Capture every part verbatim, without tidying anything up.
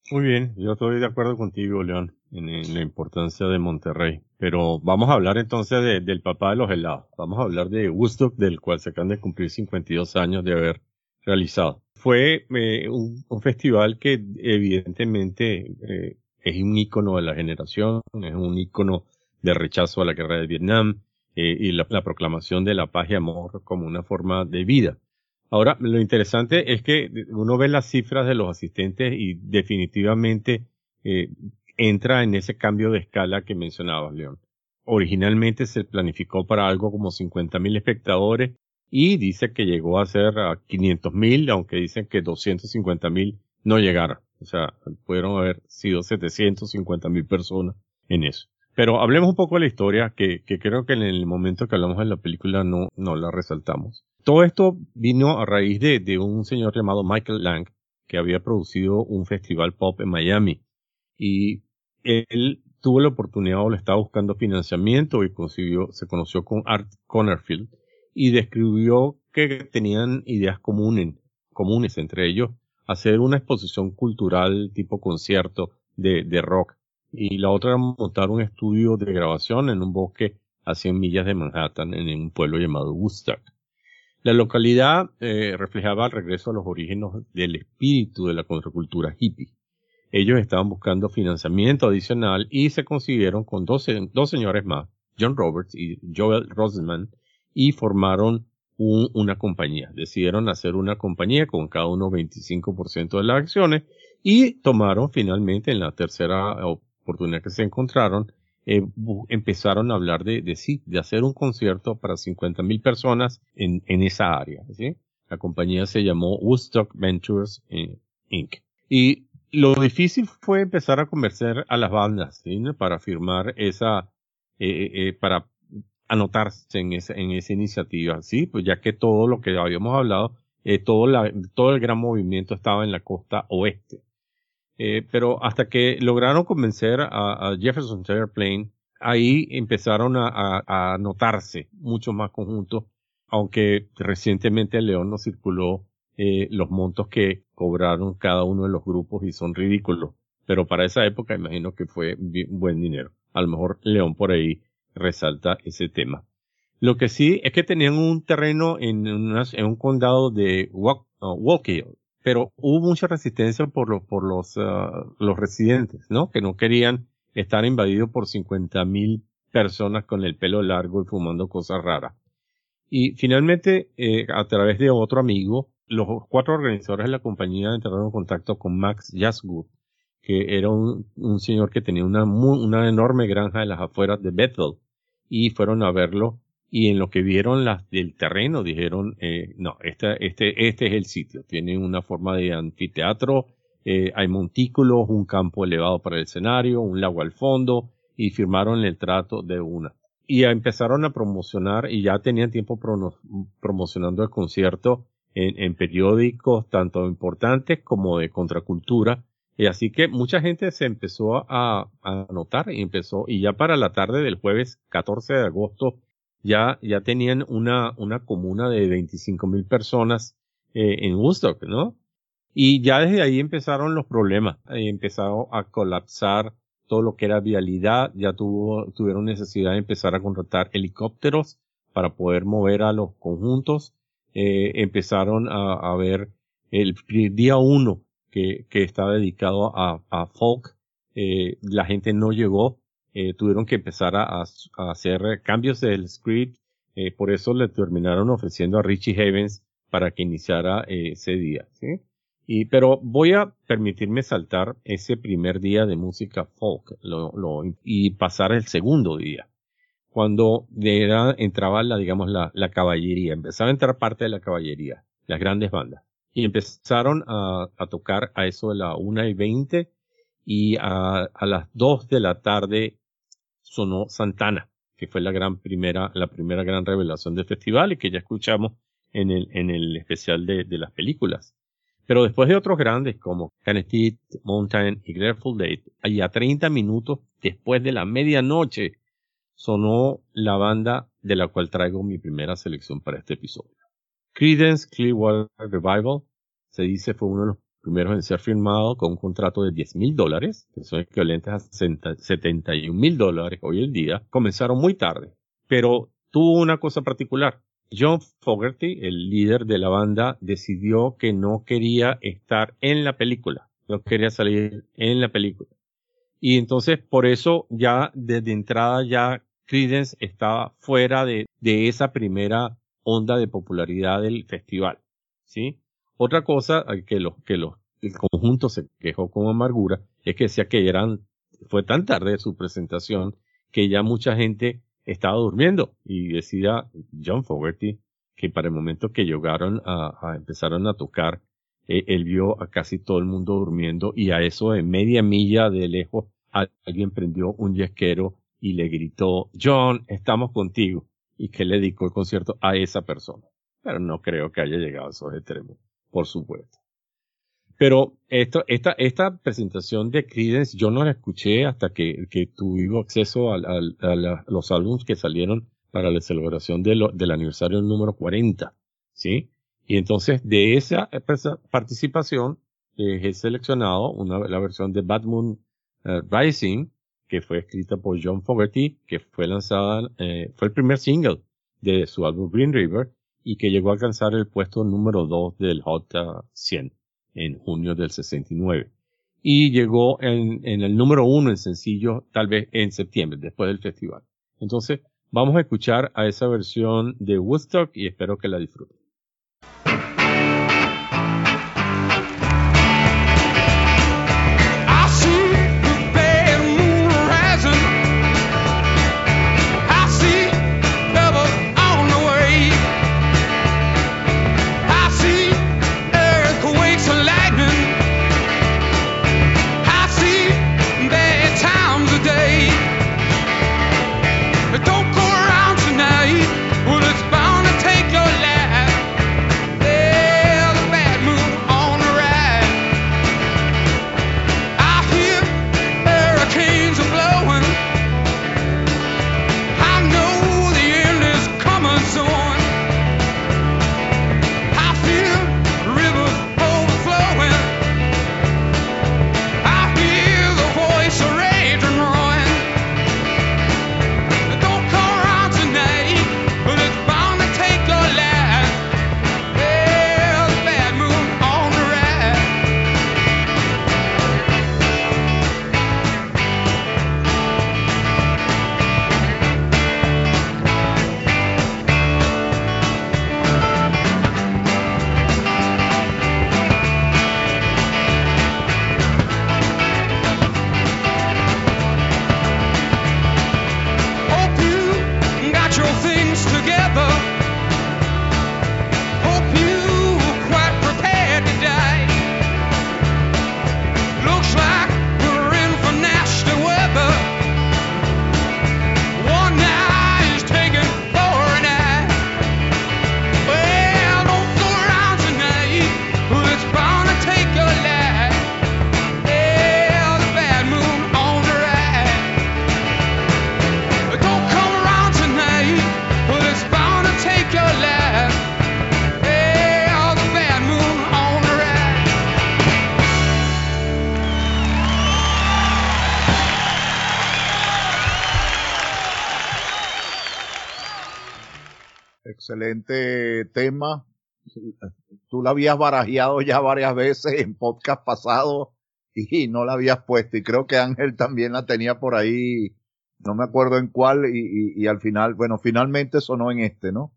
Muy bien, yo estoy de acuerdo contigo, León, en, en la importancia de Monterrey. Pero vamos a hablar entonces de- del papá de los helados. Vamos a hablar de Woodstock, del cual se acaban de cumplir cincuenta y dos años de haber realizado. Fue eh, un, un festival que evidentemente eh, es un ícono de la generación, es un ícono de rechazo a la guerra de Vietnam eh, y la la proclamación de la paz y amor como una forma de vida. Ahora, lo interesante es que uno ve las cifras de los asistentes y definitivamente eh, entra en ese cambio de escala que mencionabas, León. Originalmente se planificó para algo como cincuenta mil espectadores y dice que llegó a ser a quinientos mil, aunque dicen que doscientos cincuenta mil no llegaron. O sea, pudieron haber sido setecientos cincuenta mil personas en eso. Pero hablemos un poco de la historia, que, que creo que en el momento que hablamos de la película no, no la resaltamos. Todo esto vino a raíz de, de un señor llamado Michael Lang, que había producido un festival pop en Miami. Y él tuvo la oportunidad o le estaba buscando financiamiento y consiguió, se conoció con Art Connerfield y describió que tenían ideas comunes, comunes entre ellos, hacer una exposición cultural tipo concierto de, de rock. Y la otra era montar un estudio de grabación en un bosque a cien millas de Manhattan, en un pueblo llamado Woodstock. La localidad eh, reflejaba el regreso a los orígenes del espíritu de la contracultura hippie. Ellos estaban buscando financiamiento adicional y se consiguieron con dos, se- dos señores más, John Roberts y Joel Rosenman, y formaron un- una compañía. Decidieron hacer una compañía con cada uno veinticinco por ciento de las acciones y tomaron finalmente en la tercera oportunidad que se encontraron, eh, bu- empezaron a hablar de, de sí, de hacer un concierto para cincuenta mil personas en, en esa área, ¿sí? La compañía se llamó Woodstock Ventures eh, inc. Y lo difícil fue empezar a convencer a las bandas, ¿sí? ¿no? Para firmar esa, eh, eh, para anotarse en esa, en esa iniciativa, ¿sí? Pues ya que todo lo que habíamos hablado, eh, todo la, todo el gran movimiento estaba en la costa oeste. Eh, pero hasta que lograron convencer a, a Jefferson Airplane, ahí empezaron a, a, a notarse muchos más conjuntos, aunque recientemente en León nos circuló eh, los montos que cobraron cada uno de los grupos y son ridículos. Pero para esa época imagino que fue bi- buen dinero. A lo mejor León por ahí resalta ese tema. Lo que sí es que tenían un terreno en, unas- en un condado de Wa- uh, Waukegan, pero hubo mucha resistencia por, los por los, ah, los residentes, ¿no? Que no querían estar invadidos por cincuenta mil personas con el pelo largo y fumando cosas raras. Y finalmente, eh, a través de otro amigo, los cuatro organizadores de la compañía entraron en contacto con Max Jasgood, que era un, un señor que tenía una, muy, una enorme granja en las afueras de Bethel, y fueron a verlo, y en lo que vieron las del terreno dijeron, eh, no, este, este, este es el sitio, tiene una forma de anfiteatro, eh, hay montículos, un campo elevado para el escenario, un lago al fondo, y firmaron el trato de una y empezaron a promocionar y ya tenían tiempo prono- promocionando el concierto en, en periódicos tanto importantes como de contracultura. Y así que mucha gente se empezó a, a anotar y empezó, y ya para la tarde del jueves catorce de agosto ya, ya tenían una, una comuna de veinticinco mil personas eh, en Woodstock, ¿no? Y ya desde ahí empezaron los problemas, eh, empezaron a colapsar todo lo que era vialidad, ya tuvo, tuvieron necesidad de empezar a contratar helicópteros para poder mover a los conjuntos, eh, empezaron a, a ver el pri- día uno que, que estaba dedicado a, a folk, eh, la gente no llegó, eh, tuvieron que empezar a, a- a hacer cambios del script, eh, por eso le terminaron ofreciendo a Richie Havens para que iniciara eh, ese día, ¿sí? Y, pero voy a permitirme saltar ese primer día de música folk lo, lo, y pasar el segundo día, cuando era, entraba la, digamos, la, la caballería, empezaba a entrar parte de la caballería, las grandes bandas, y empezaron a, a tocar a eso de la una y veinte, y a, a las dos de la tarde sonó Santana, que fue la gran primera, la primera gran revelación del festival y que ya escuchamos en el, en el especial de, de las películas. Pero después de otros grandes como Tennessee, Mountain y Grateful Dead, allá treinta minutos después de la medianoche, sonó la banda de la cual traigo mi primera selección para este episodio. Creedence Clearwater Revival, se dice, fue uno de los primeros en ser firmados con un contrato de diez mil dólares, que son equivalentes a setenta y un mil dólares hoy en día, comenzaron muy tarde. Pero tuvo una cosa particular. John Fogerty, el líder de la banda, decidió que no quería estar en la película. No quería salir en la película. Y entonces, por eso, ya desde entrada, ya Creedence estaba fuera de, de esa primera onda de popularidad del festival, ¿sí? Otra cosa que los, que los, el conjunto se quejó con amargura es que decía que eran, fue tan tarde su presentación que ya mucha gente estaba durmiendo, y decía John Fogerty que para el momento que llegaron a, a empezaron a tocar, eh, él vio a casi todo el mundo durmiendo, y a eso de media milla de lejos alguien prendió un yesquero y le gritó, John, estamos contigo, y que le dedicó el concierto a esa persona. Pero no creo que haya llegado a esos extremos, por supuesto. Pero esto, esta, esta presentación de Creedence yo no la escuché hasta que, que tuve acceso a, a, a, la, a los álbumes que salieron para la celebración de lo, del aniversario número cuarenta, ¿sí? Y entonces de esa participación eh, he seleccionado una, la versión de Bad Moon uh, Rising, que fue escrita por John Fogerty, que fue lanzada, eh, fue el primer single de su álbum Green River, y que llegó a alcanzar el puesto número dos del Hot cien en junio del sesenta y nueve. Y llegó en, en el número uno en sencillo, tal vez en septiembre, después del festival. Entonces, vamos a escuchar a esa versión de Woodstock y espero que la disfruten. Excelente tema. Tú la habías barajeado ya varias veces en podcast pasado y no la habías puesto, y creo que Ángel también la tenía por ahí, no me acuerdo en cuál, y, y, y al final, bueno, finalmente sonó en este, ¿no?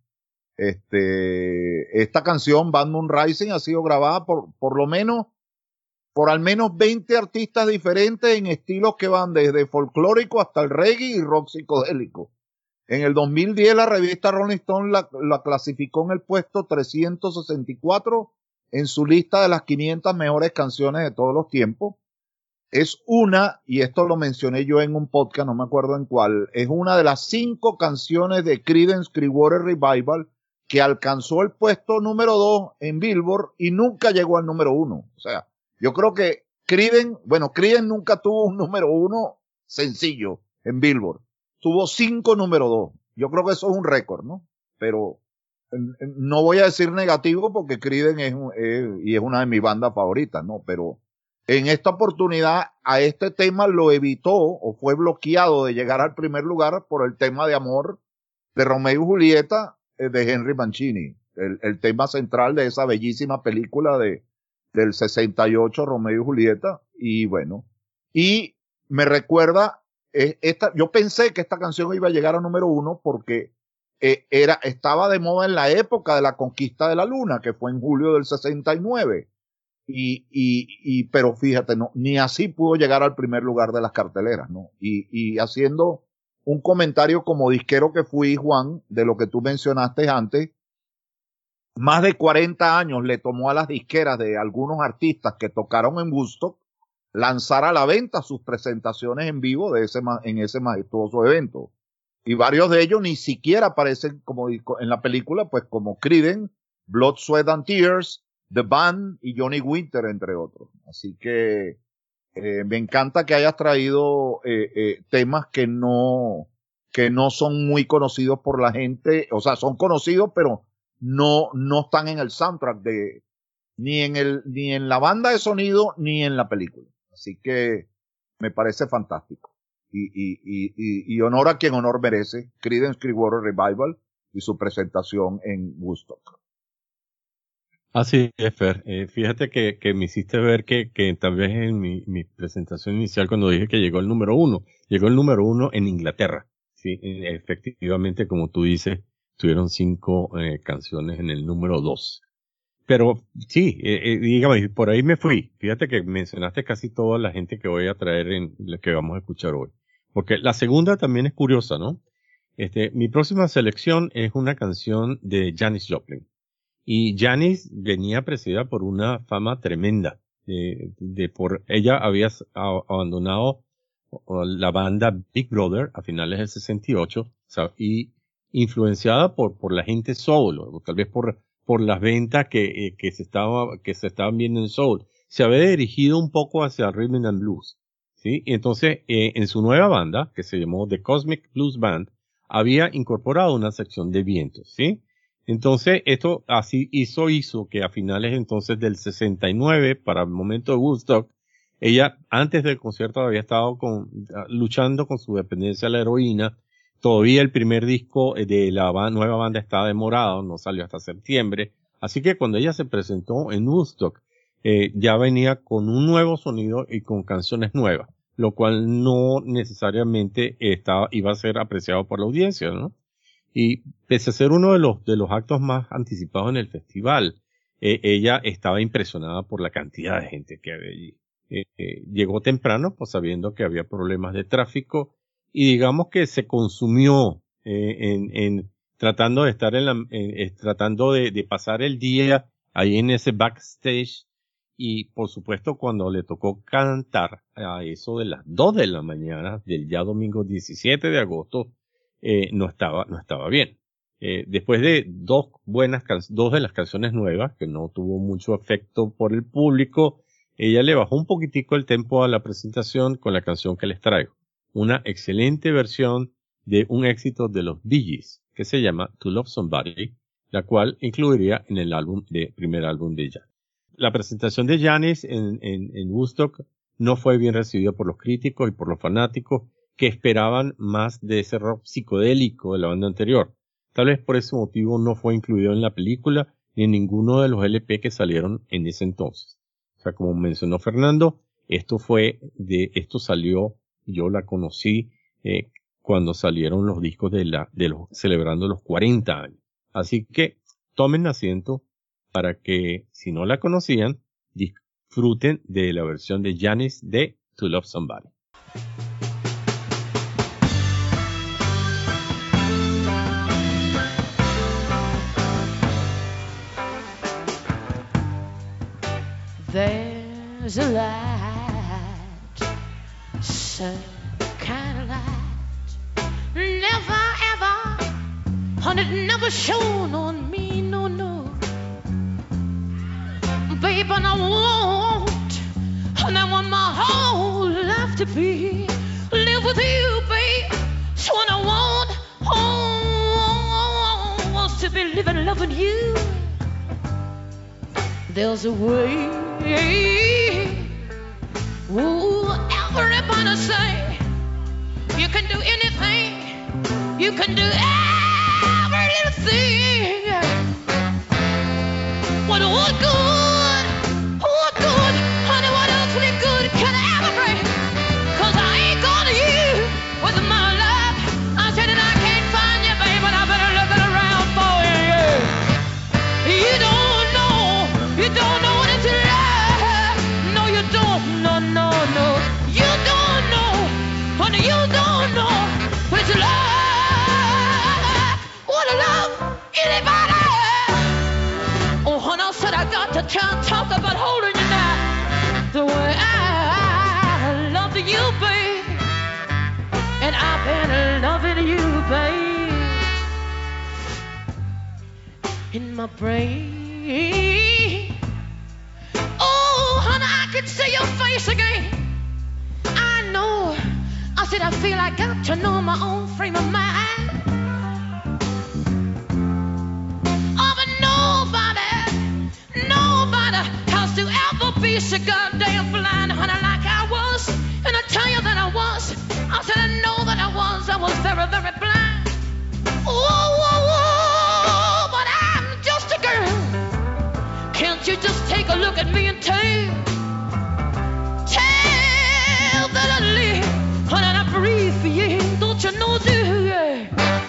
Este, esta canción, Bad Moon Rising, ha sido grabada por, por lo menos, por al menos veinte artistas diferentes en estilos que van desde folclórico hasta el reggae y rock psicodélico. En el dos mil diez la revista Rolling Stone la, la clasificó en el puesto trescientos sesenta y cuatro en su lista de las quinientas mejores canciones de todos los tiempos. Es una, y esto lo mencioné yo en un podcast, no me acuerdo en cuál, es una de las cinco canciones de Creedence Clearwater Revival que alcanzó el puesto número dos en Billboard y nunca llegó al número uno. O sea, yo creo que Creedence, bueno, Creedence nunca tuvo un número uno sencillo en Billboard. Tuvo cinco número dos. Yo creo que eso es un récord, ¿no? Pero no voy a decir negativo porque Creedence es, es, y es una de mis bandas favoritas, ¿no? Pero en esta oportunidad a este tema lo evitó o fue bloqueado de llegar al primer lugar por el tema de amor de Romeo y Julieta de Henry Mancini, el, el tema central de esa bellísima película de, del sesenta y ocho, Romeo y Julieta. Y bueno, y me recuerda, eh, esta, yo pensé que esta canción iba a llegar a número uno porque eh, era, estaba de moda en la época de la conquista de la luna, que fue en julio del sesenta y nueve. Y, y, y, pero fíjate, no, ni así pudo llegar al primer lugar de las carteleras, ¿no? Y, y haciendo un comentario como disquero que fui, Juan, de lo que tú mencionaste antes, más de cuarenta años le tomó a las disqueras de algunos artistas que tocaron en Woodstock lanzar a la venta sus presentaciones en vivo de ese, en ese majestuoso evento. Y varios de ellos ni siquiera aparecen como en la película, pues como Creedence, Blood, Sweat and Tears, The Band y Johnny Winter, entre otros. Así que eh, me encanta que hayas traído eh, eh, temas que no, que no son muy conocidos por la gente, o sea, son conocidos, pero no, no están en el soundtrack de, ni en el, ni en la banda de sonido, ni en la película. Así que me parece fantástico. Y, y, y, y, y honor a quien honor merece, Creedence Clearwater Revival y su presentación en Woodstock. Así es, Fer. Eh, fíjate que, que me hiciste ver que, que tal vez en mi, mi presentación inicial cuando dije que llegó el número uno, llegó el número uno en Inglaterra. Sí, efectivamente, como tú dices, tuvieron cinco eh, canciones en el número dos. Pero sí, eh, eh, dígame, por ahí me fui. Fíjate que mencionaste casi toda la gente que voy a traer en lo que vamos a escuchar hoy. Porque la segunda también es curiosa, ¿no? Este, mi próxima selección es una canción de Janis Joplin. Y Janis venía precedida por una fama tremenda. De, de por ella había abandonado la banda Big Brother a finales del sesenta y ocho, o sea, y influenciada por por la gente soul, o tal vez por por las ventas que eh, que se estaba que se estaban viendo en soul. Se había dirigido un poco hacia rhythm and blues, ¿sí? Y entonces eh, en su nueva banda, que se llamó The Cosmic Blues Band, había incorporado una sección de vientos, ¿sí? Entonces, esto así hizo, hizo que a finales entonces del sesenta y nueve, para el momento de Woodstock, ella antes del concierto había estado con, luchando con su dependencia a la heroína. Todavía el primer disco de la ba- nueva banda estaba demorado, no salió hasta septiembre. Así que cuando ella se presentó en Woodstock, eh, ya venía con un nuevo sonido y con canciones nuevas, lo cual no necesariamente estaba, iba a ser apreciado por la audiencia, ¿no? Y pese a ser uno de los, de los actos más anticipados en el festival, eh, ella estaba impresionada por la cantidad de gente que había allí. Eh, eh, llegó temprano, pues sabiendo que había problemas de tráfico, y digamos que se consumió eh, en, en tratando de estar en la, en, en, tratando de, de pasar el día ahí en ese backstage. Y por supuesto cuando le tocó cantar a eso de las dos de la mañana del ya domingo diecisiete de agosto, Eh, no estaba, no estaba bien. Eh, después de dos buenas can- dos de las canciones nuevas, que no tuvo mucho efecto por el público, ella le bajó un poquitico el tempo a la presentación con la canción que les traigo. Una excelente versión de un éxito de los Bee Gees, que se llama To Love Somebody, la cual incluiría en el álbum de, primer álbum de ella. La presentación de Janis en, en, en Woodstock no fue bien recibida por los críticos y por los fanáticos, que esperaban más de ese rock psicodélico de la banda anterior. Tal vez por ese motivo no fue incluido en la película ni en ninguno de los L P que salieron en ese entonces. O sea, como mencionó Fernando, esto fue de, esto salió, yo la conocí eh, cuando salieron los discos de la, de los, celebrando los cuarenta años. Así que tomen asiento para que, si no la conocían, disfruten de la versión de Janis de To Love Somebody. There's a light, some kind of light, never ever, and it never shone on me, no, no. Babe, and I want, and I want my whole life to be, live with you, babe, so what I want, oh, was to to be living, loving you. There's a way. Ooh, everybody say you can do anything. You can do every little thing. What what good? What good? Honey, what else really good can I ever bring? 'Cause I ain't gonna you with my love. I said that I can't find you, baby, but I've been looking around for you. You don't know, you don't know what it's like. No, you don't, no, no, no. You don't know, honey, you don't know what it's like. What a love, anybody? Oh, honey, I said I got to try and talk about holding you now. The way I love you, babe. And I've been loving you, babe. In my brain. Oh, honey, I can see your face again. I know. I said I feel I got to know my own frame of mind. Oh, but nobody, nobody has to ever be so goddamn blind, honey, like I was. And I tell you that I was. I said I know that I was. I was very, very blind. Oh, oh, oh, but I'm just a girl. Can't you just take a look at me and tell, tell that I live, honey, and I breathe for you. Don't you know, do you?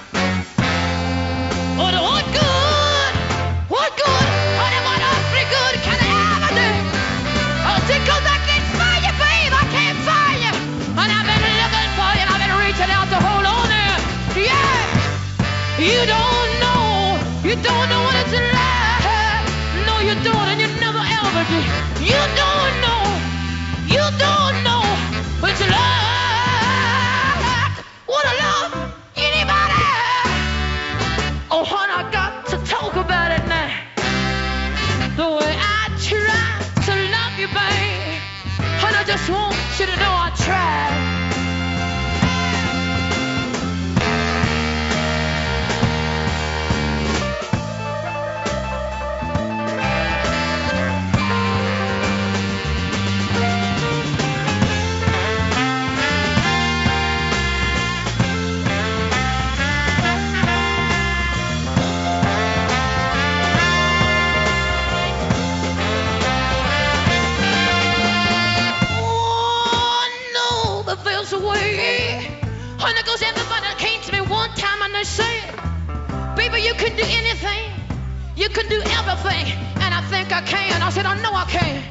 What, what good? What good? Honey, what awfully good can I ever do? Oh, because I can't find you, babe. I can't find you. And I've been looking for you, and I've been reaching out to hold on there. Yeah. You don't know. You don't know what it's like. No, you don't, and you never ever did. You don't know. You don't know what it's like. What a love, anybody? Oh, honey, I got to talk about it now. The way I try to love you, babe. Honey, I just want you to know I tried. Honey, goes everybody came to me one time and they said, baby, you can do anything. You can do everything. And I think I can. I said, I know I can.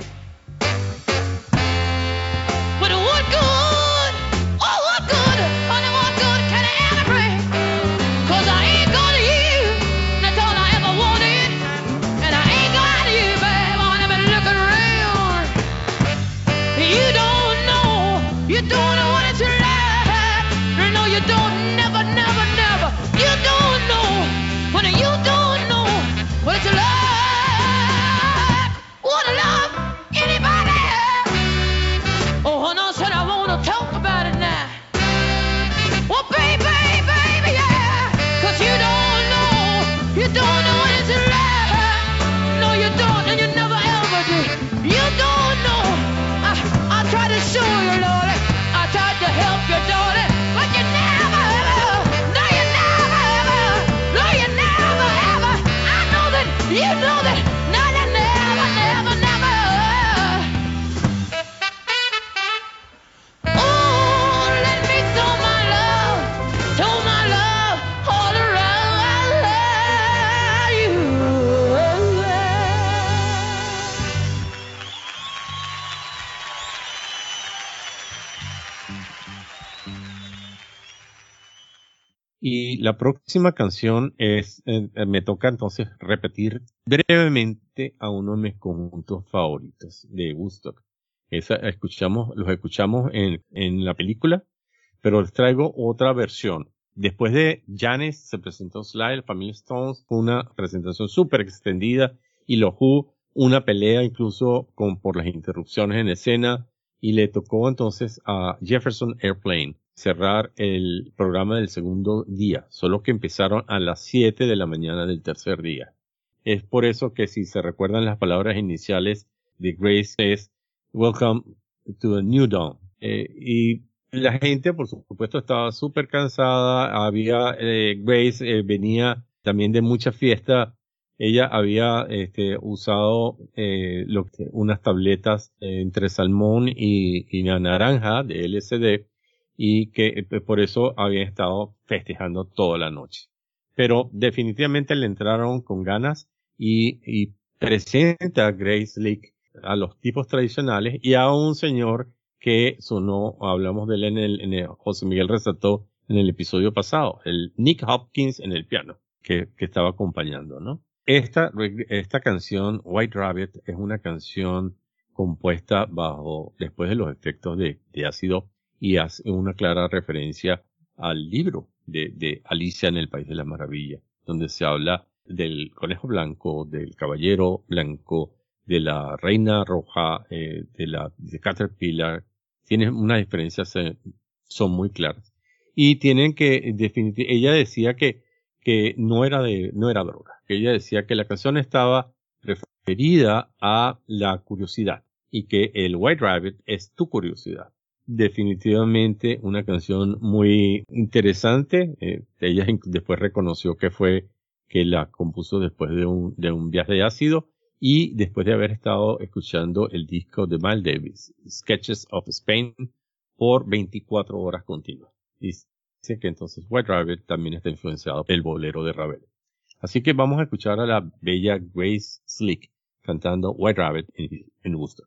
But what good? Oh, what good? Honey, what good can I ever bring? 'Cause I ain't got you. That's all I ever wanted. And I ain't got you, babe. I've been looking around. You don't know. You don't know what it's like. No, you don't, never, never, never. You don't know, honey, you don't know what it's like. What a love, anybody? Oh, honey, I said I wanna talk about it now. Well, baby, baby, yeah. 'Cause you don't know, you don't know what it's like. No, you don't, and you never ever did. You don't know. I, I tried to show you, Lord. I tried to help you, daughter. But you never ever, no you never ever, no you never ever, I know that, you know that, no you never, never, never. Oh, let me throw my love, throw my love all around you. Y la próxima canción es, eh, me toca entonces repetir brevemente a uno de mis conjuntos favoritos de Woodstock. Esa escuchamos, los escuchamos en, en la película, pero les traigo otra versión. Después de Janis se presentó Sly, Family Stones, fue una presentación súper extendida, y los Who, una pelea incluso con, por las interrupciones en escena, y le tocó entonces a Jefferson Airplane. cerrar el programa del segundo día, solo que empezaron a las siete de la mañana del tercer día. Es por eso que si se recuerdan las palabras iniciales de Grace es Welcome to a New Dawn. Eh, y la gente, por supuesto, estaba súper cansada. Había, eh, Grace eh, venía también de mucha fiesta. Ella había este, usado eh, lo que, unas tabletas eh, entre salmón y, y la naranja de L S D y que eh, por eso habían estado festejando toda la noche. Pero definitivamente le entraron con ganas y, y presenta a Grace Slick a los tipos tradicionales y a un señor que sonó, hablamos de él en el, en el José Miguel resaltó en el episodio pasado, el Nick Hopkins en el piano, que, que estaba acompañando, ¿no? Esta, esta canción, White Rabbit, es una canción compuesta bajo, después de los efectos de, de ácido y hace una clara referencia al libro de, de Alicia en el País de las Maravillas, donde se habla del conejo blanco, del caballero blanco, de la reina roja, eh, de la de Caterpillar. Tienen unas diferencias, eh, son muy claras. Y tienen que, definitivamente, ella decía que, que no era de, no era droga. Que ella decía que la canción estaba referida a la curiosidad y que el White Rabbit es tu curiosidad. Definitivamente una canción muy interesante. Eh, ella después reconoció que fue que la compuso después de un, de un viaje de ácido y después de haber estado escuchando el disco de Miles Davis, Sketches of Spain, por veinticuatro horas continuas. Y dice que entonces White Rabbit también está influenciado por el bolero de Ravel. Así que vamos a escuchar a la bella Grace Slick cantando White Rabbit en, en Woodstock.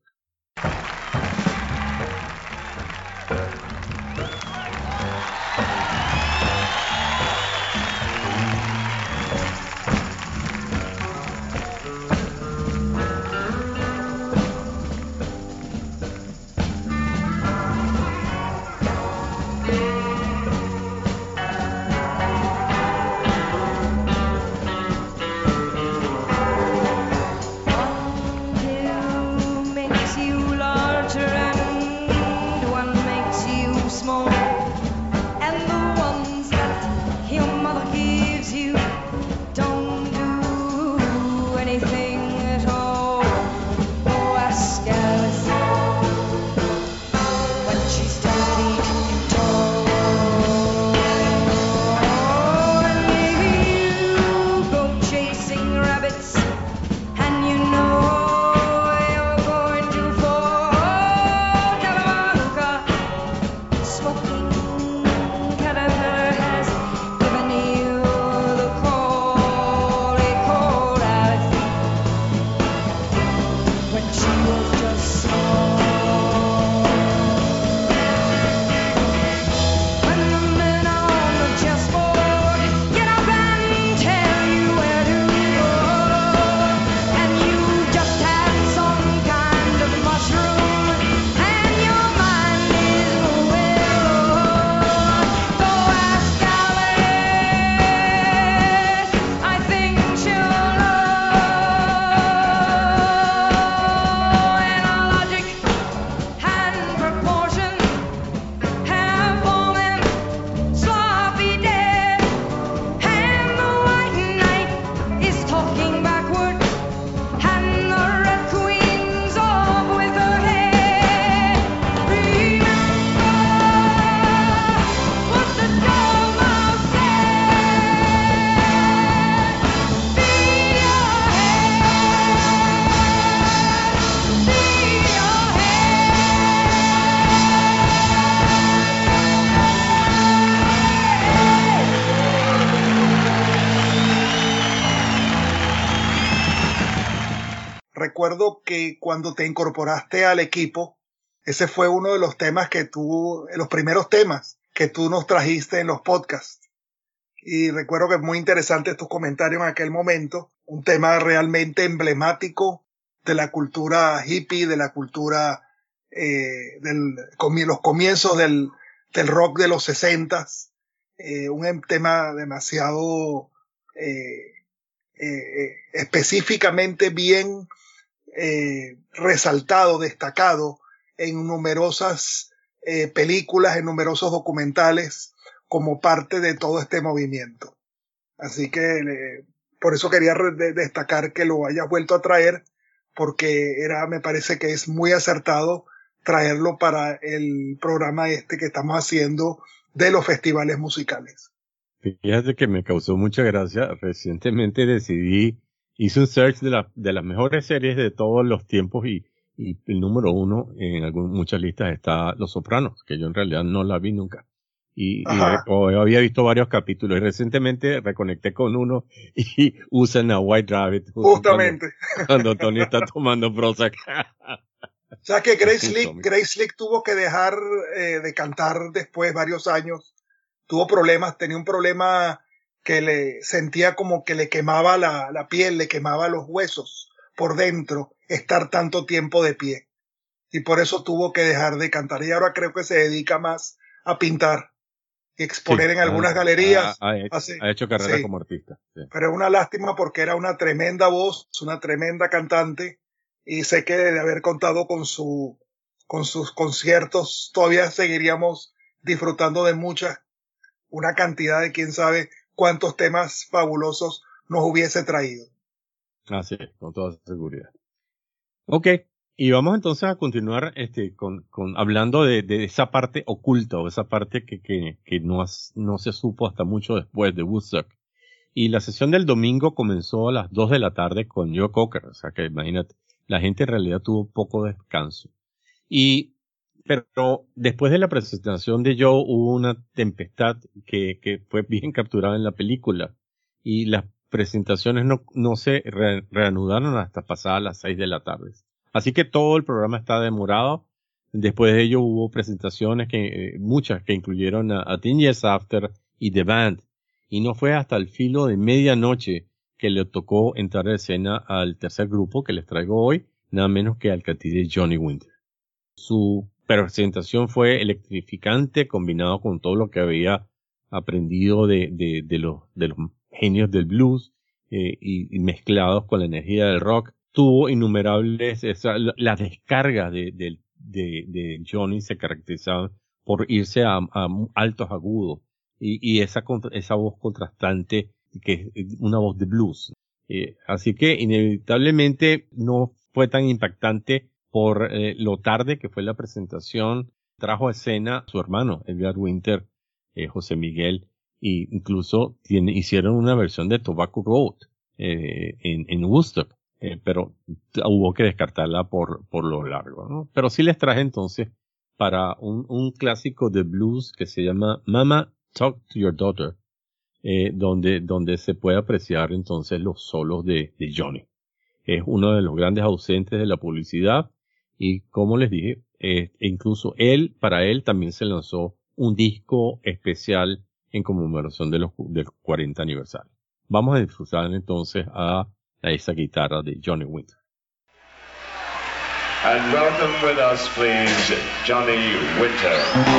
Recuerdo que cuando te incorporaste al equipo, ese fue uno de los temas que tú, los primeros temas que tú nos trajiste en los podcasts. Y recuerdo que es muy interesante tus comentarios en aquel momento, un tema realmente emblemático de la cultura hippie, de la cultura, eh, del, los comienzos del, del rock de los sesentas, eh, un tema demasiado eh, eh, específicamente bien eh, resaltado, destacado en numerosas eh, películas, en numerosos documentales, como parte de todo este movimiento. Así que eh, por eso quería de destacar que lo hayas vuelto a traer, porque era, me parece que es muy acertado traerlo para el programa este que estamos haciendo de los festivales musicales. Fíjate que me causó mucha gracia. Recientemente decidí, hice un search de, la, de las mejores series de todos los tiempos y, y el número uno en algún, muchas listas está Los Sopranos, que yo en realidad no la vi nunca. Y, y o, había visto varios capítulos y recientemente reconecté con uno y usan a White Rabbit. Justamente. Cuando, cuando Tony está tomando Prozac. O sea que Grace Slick, Grace Slick tuvo que dejar eh, de cantar después varios años. Tuvo problemas, tenía un problema que le sentía como que le quemaba la, la piel, le quemaba los huesos por dentro, estar tanto tiempo de pie. Y por eso tuvo que dejar de cantar. Y ahora creo que se dedica más a pintar y exponer sí, en algunas ha, galerías. Ha, ha, hecho, Así, ha hecho carrera sí. como artista. Sí. Pero es una lástima porque era una tremenda voz, una tremenda cantante. Y sé que de haber contado con su, con sus conciertos, todavía seguiríamos disfrutando de muchas, una cantidad de quién sabe cuántos temas fabulosos nos hubiese traído. Así es, con toda seguridad. Ok, y vamos entonces a continuar este, con, con hablando de, de esa parte oculta o esa parte que, que, que no, has, no se supo hasta mucho después de Woodstock. Y la sesión del domingo comenzó a las dos de la tarde con Joe Cocker, o sea que imagínate. La gente en realidad tuvo poco descanso. Y, pero después de la presentación de Joe hubo una tempestad que, que fue bien capturada en la película. Y las presentaciones no, no se re, reanudaron hasta pasadas las seis de la tarde. Así que todo el programa está demorado. Después de ello hubo presentaciones que, eh, muchas que incluyeron a, a Teen Years After y The Band. Y no fue hasta el filo de medianoche que le tocó entrar a escena al tercer grupo que les traigo hoy, nada menos que al cantante Johnny Winter. Su presentación fue electrificante, combinado con todo lo que había aprendido de, de, de, los, de los genios del blues eh, y, y mezclados con la energía del rock. Tuvo innumerables, esa, las descargas de, de, de, de Johnny se caracterizaban por irse a, a altos agudos y, y esa, esa voz contrastante que es una voz de blues. Eh, así que inevitablemente no fue tan impactante por eh, lo tarde que fue la presentación. Trajo a escena a su hermano, Edgar Winter, eh, José Miguel, e incluso tiene, hicieron una versión de Tobacco Road eh, en, en Woodstock, eh, pero hubo que descartarla por, por lo largo, ¿no? Pero sí les traje entonces para un, un clásico de blues que se llama Mama Talk to Your Daughter, Eh, donde, donde se puede apreciar entonces los solos de, de Johnny. Es uno de los grandes ausentes de la publicidad y como les dije, eh, incluso él, para él también se lanzó un disco especial en conmemoración de los, del cuarenta aniversario. Vamos a disfrutar entonces a, a esa guitarra de Johnny Winter. And welcome with us, please, Johnny Winter.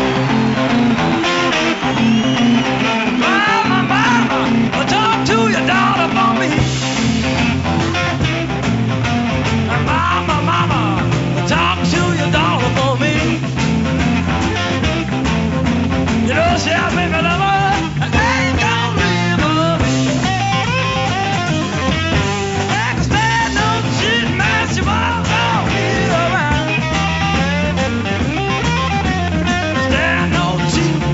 Mama, mama, talk to your daughter for me. Mama, mama, talk to your daughter for me. You know she has me for lover, I ain't gonna leave her. I can stand no cheating, man, she won't go around. Stand no cheating.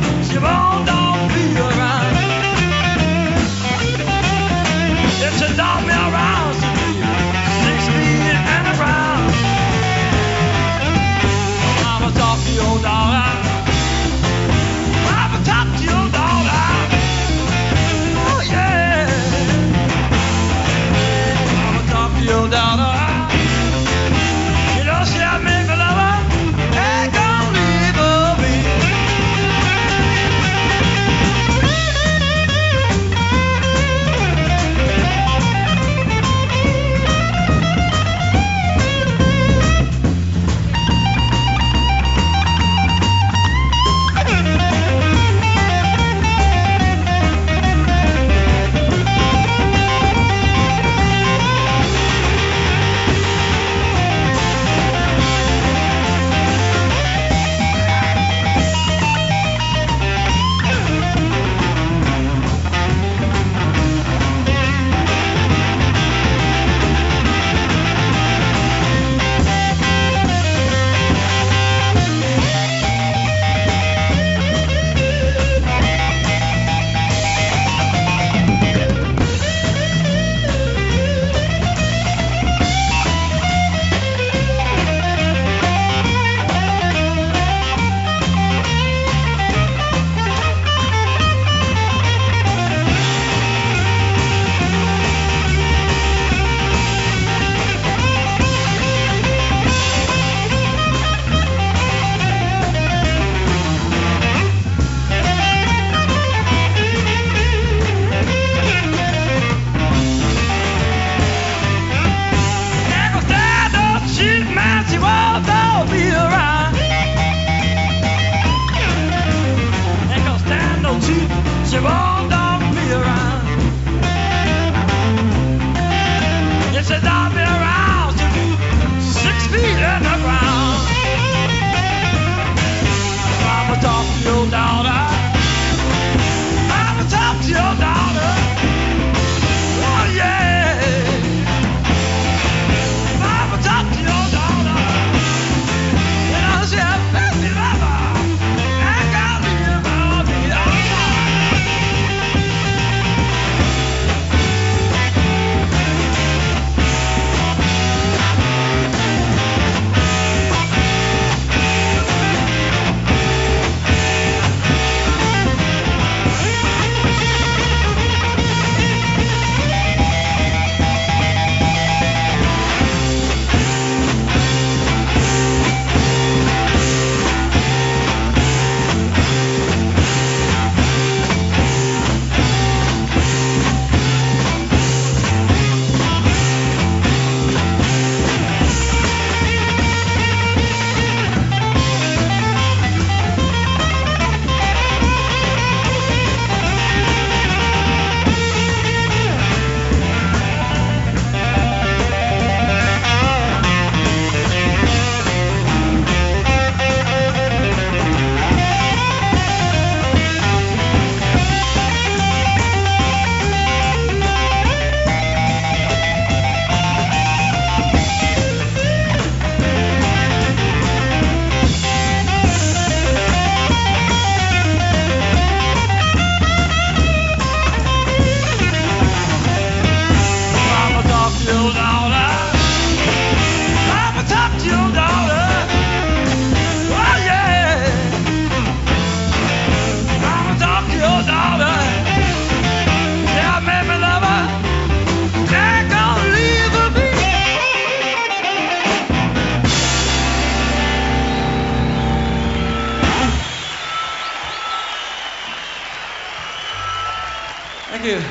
Thank you.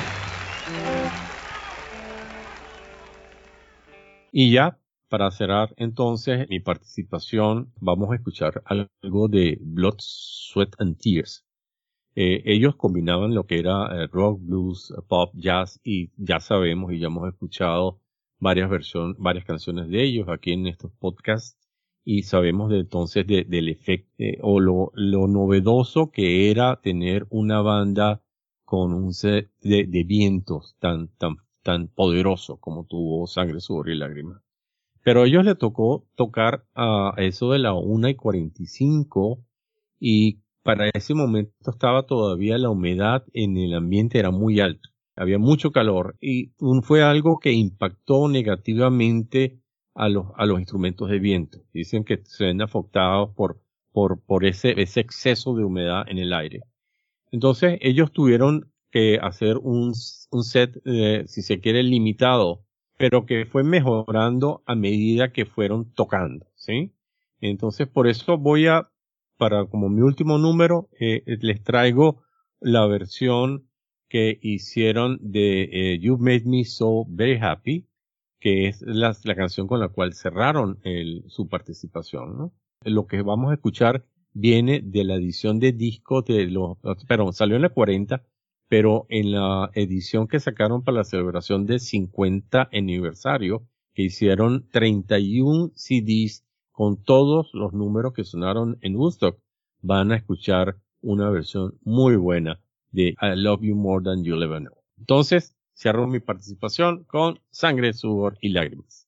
Y ya, para cerrar entonces mi participación, vamos a escuchar algo de Blood, Sweat and Tears. Eh, ellos combinaban lo que era eh, rock, blues, pop, jazz, y ya sabemos y ya hemos escuchado varias versiones, varias canciones de ellos aquí en estos podcasts, y sabemos de entonces de, del efecto eh, o lo, lo novedoso que era tener una banda con un set de, de vientos tan, tan, tan poderoso como tuvo Sangre, Sudor y Lágrimas. Pero a ellos les tocó tocar a eso de la una y cuarenta y cinco, y para ese momento estaba todavía la humedad en el ambiente era muy alto. Había mucho calor y fue algo que impactó negativamente a los, a los instrumentos de viento. Dicen que se ven afectados por, por, por ese, ese exceso de humedad en el aire. Entonces ellos tuvieron que hacer un, un set, eh, si se quiere, limitado, pero que fue mejorando a medida que fueron tocando, ¿sí? Entonces por eso voy a, para como mi último número, eh, les traigo la versión que hicieron de eh, You Made Me So Very Happy, que es la, la canción con la cual cerraron el, su participación, ¿no? Lo que vamos a escuchar viene de la edición de disco de los, perdón, salió en la cuarenta, pero en la edición que sacaron para la celebración del cincuenta aniversario, que hicieron treinta y uno C Ds con todos los números que sonaron en Woodstock, van a escuchar una versión muy buena de I Love You More Than You'll Ever Know. Entonces, cierro mi participación con Sangre, Sudor y Lágrimas.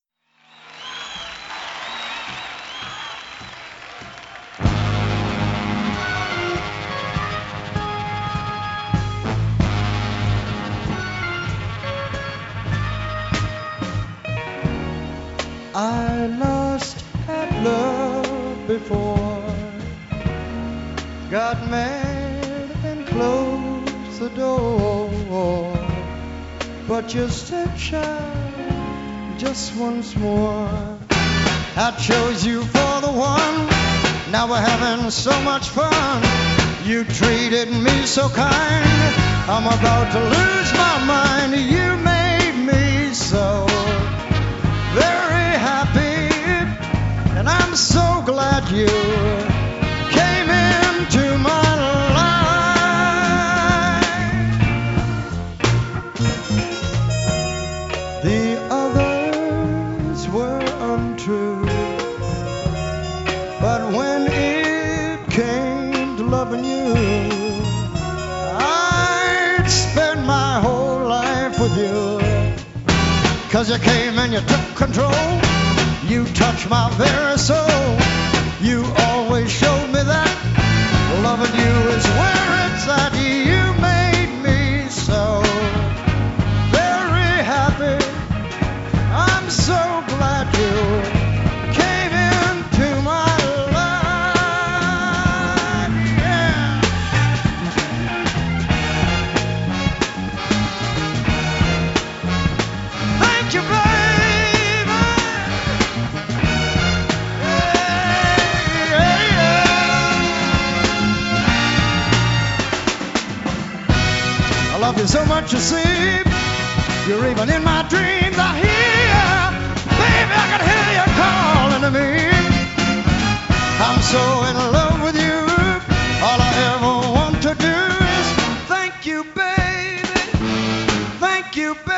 I lost at love before, got mad and closed the door, but you said, child, just once more. I chose you for the one, now we're having so much fun. You treated me so kind, I'm about to lose my mind. You made me so very happy, and I'm so glad you came into my life. The others were untrue, but when it came to loving you, I'd spend my whole life with you. 'Cause you came and you took control, you touched my very soul. You always showed me that loving you is where it's at. You made me so very happy, I'm so glad you came into my life, yeah. Thank you, baby. I love you so much, you see. You're even in my dreams. I hear, baby, I can hear you calling to me. I'm so in love with you. All I ever want to do is thank you, baby. Thank you, baby.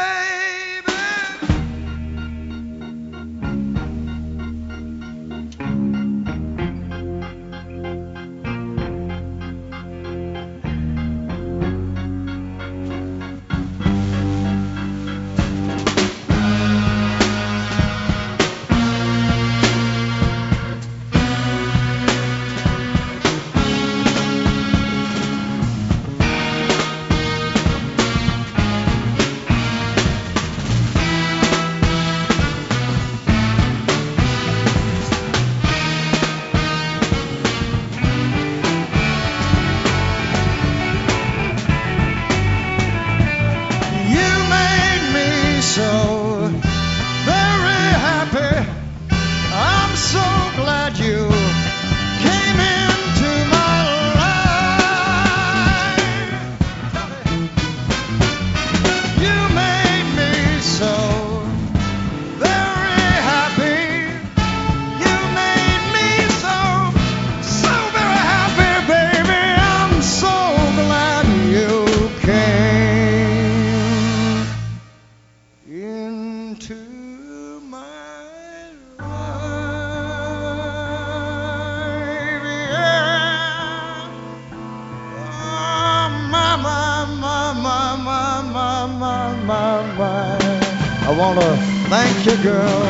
wanna thank you, girl.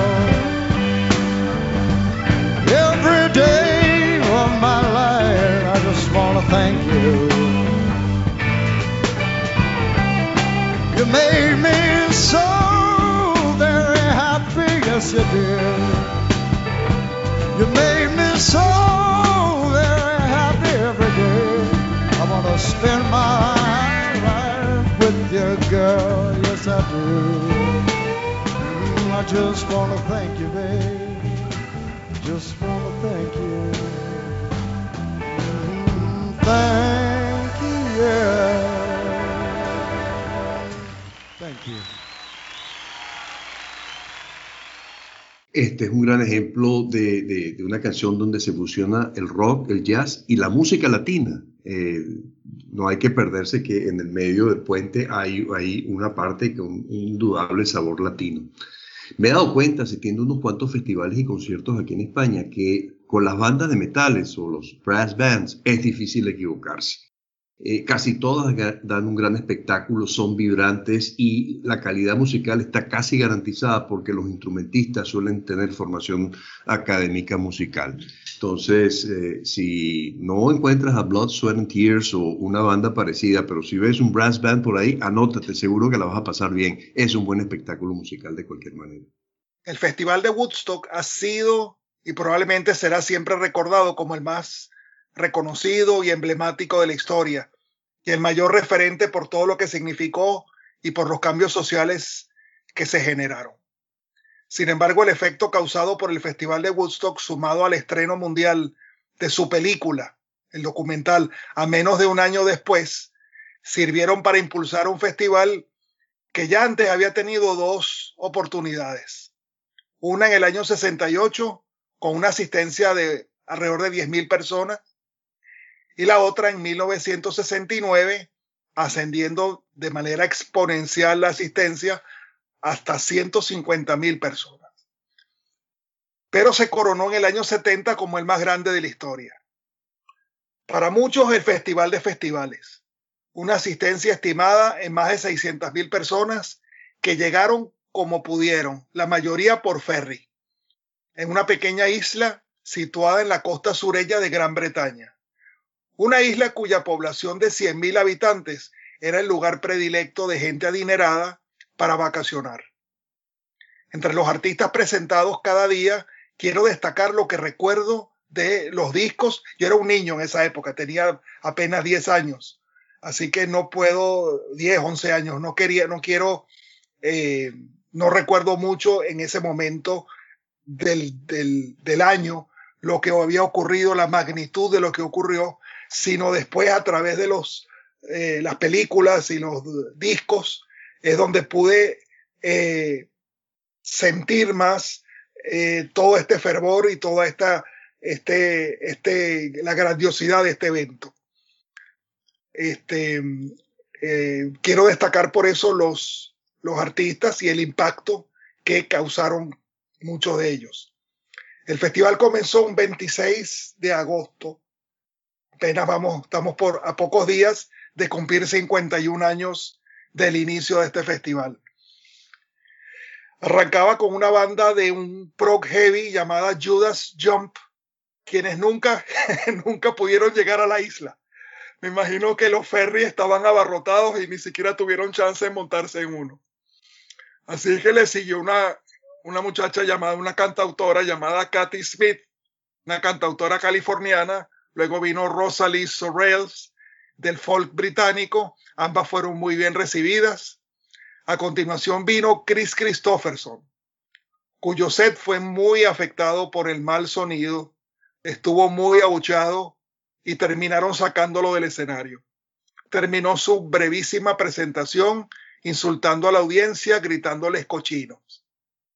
Every day of my life, I just wanna thank you. You made me so very happy, yes you did. You made me so very happy every day. I wanna spend my life with you, girl, yes I do. Mm, I just wanna thank you, babe. Just wanna thank you. Mm, thank you, yeah. Thank you. Este es un gran ejemplo de, de, de una canción donde se fusiona el rock, el jazz y la música latina. Eh, no hay que perderse que en el medio del puente hay, hay una parte con un indudable sabor latino. Me he dado cuenta, asistiendo a unos cuantos festivales y conciertos aquí en España, que con las bandas de metales o los brass bands es difícil equivocarse. Eh, casi todas dan un gran espectáculo, son vibrantes y la calidad musical está casi garantizada porque los instrumentistas suelen tener formación académica musical. Entonces, eh, si no encuentras a Blood, Sweat and Tears o una banda parecida, pero si ves un brass band por ahí, anótate, seguro que la vas a pasar bien. Es un buen espectáculo musical de cualquier manera. El Festival de Woodstock ha sido y probablemente será siempre recordado como el más reconocido y emblemático de la historia, y el mayor referente por todo lo que significó y por los cambios sociales que se generaron. Sin embargo, el efecto causado por el Festival de Woodstock, sumado al estreno mundial de su película, el documental, a menos de un año después, sirvieron para impulsar un festival que ya antes había tenido dos oportunidades. Una en el año sesenta y ocho, con una asistencia de alrededor de diez mil personas, y la otra en mil novecientos sesenta y nueve, ascendiendo de manera exponencial la asistencia hasta ciento cincuenta mil personas. Pero se coronó en el año setenta como el más grande de la historia. Para muchos, el festival de festivales. Una asistencia estimada en más de seiscientas mil personas que llegaron como pudieron, la mayoría por ferry, en una pequeña isla situada en la costa sureña de Gran Bretaña. Una isla cuya población de cien mil habitantes era el lugar predilecto de gente adinerada para vacacionar. Entre los artistas presentados cada día, quiero destacar lo que recuerdo de los discos. Yo era un niño en esa época, tenía apenas diez años, así que no puedo, diez, once años, no quería, no quiero, eh, no recuerdo mucho en ese momento del, del, del año lo que había ocurrido, la magnitud de lo que ocurrió, sino después a través de los, eh, las películas y los discos es donde pude eh, sentir más eh, todo este fervor y toda esta este, este, la grandiosidad de este evento. Este, eh, quiero destacar por eso los, los artistas y el impacto que causaron muchos de ellos. El festival comenzó un veintiséis de agosto. Apenas vamos, estamos por a pocos días de cumplir cincuenta y un años del inicio de este festival. Arrancaba con una banda de un prog heavy llamada Judas Jump, quienes nunca, nunca pudieron llegar a la isla. Me imagino que los ferries estaban abarrotados y ni siquiera tuvieron chance de montarse en uno. Así que le siguió una, una muchacha llamada, una cantautora llamada Cathy Smith, una cantautora californiana. Luego vino Rosalie Sorrells del folk británico. Ambas fueron muy bien recibidas. A continuación vino Chris Christopherson, cuyo set fue muy afectado por el mal sonido. Estuvo muy abucheado y terminaron sacándolo del escenario. Terminó su brevísima presentación insultando a la audiencia, gritándoles cochinos.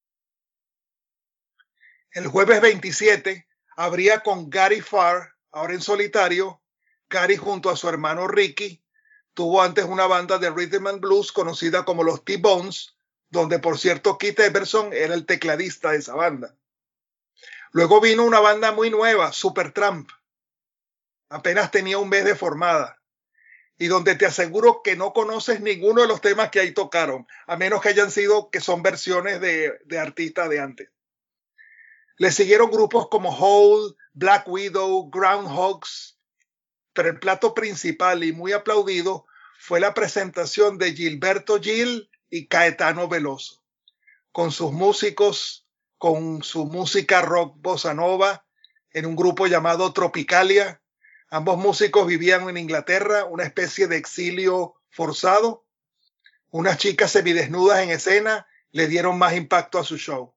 El jueves veintisiete abría con Gary Farr, ahora en solitario. Gary, junto a su hermano Ricky, tuvo antes una banda de rhythm and blues conocida como los T-Bones, donde por cierto Keith Emerson era el tecladista de esa banda. Luego vino una banda muy nueva, Supertramp. Apenas tenía un mes de formada. y donde te aseguro que no conoces ninguno de los temas que ahí tocaron, a menos que hayan sido que son versiones de, de artistas de antes. Le siguieron grupos como Hole, Black Widow, Groundhogs, pero el plato principal y muy aplaudido fue la presentación de Gilberto Gil y Caetano Veloso, con sus músicos, con su música rock bossa nova, en un grupo llamado Tropicalia. Ambos músicos vivían en Inglaterra, una especie de exilio forzado. Unas chicas semidesnudas en escena le dieron más impacto a su show.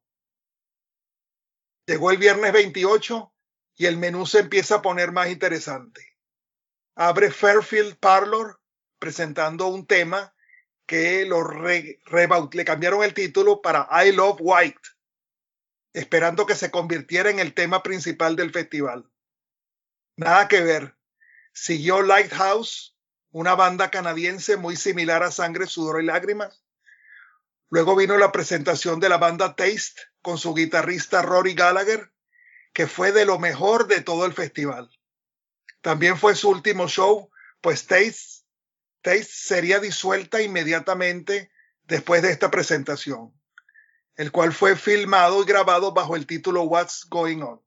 Llegó el viernes veintiocho y el menú se empieza a poner más interesante. Abre Fairfield Parlor presentando un tema que lo re, rebaut, le cambiaron el título para I Love White, esperando que se convirtiera en el tema principal del festival. Nada que ver. Siguió Lighthouse, una banda canadiense muy similar a Sangre, Sudor y Lágrimas. Luego vino la presentación de la banda Taste con su guitarrista Rory Gallagher, que fue de lo mejor de todo el festival. También fue su último show, pues Taste, Taste sería disuelta inmediatamente después de esta presentación, el cual fue filmado y grabado bajo el título What's Going On.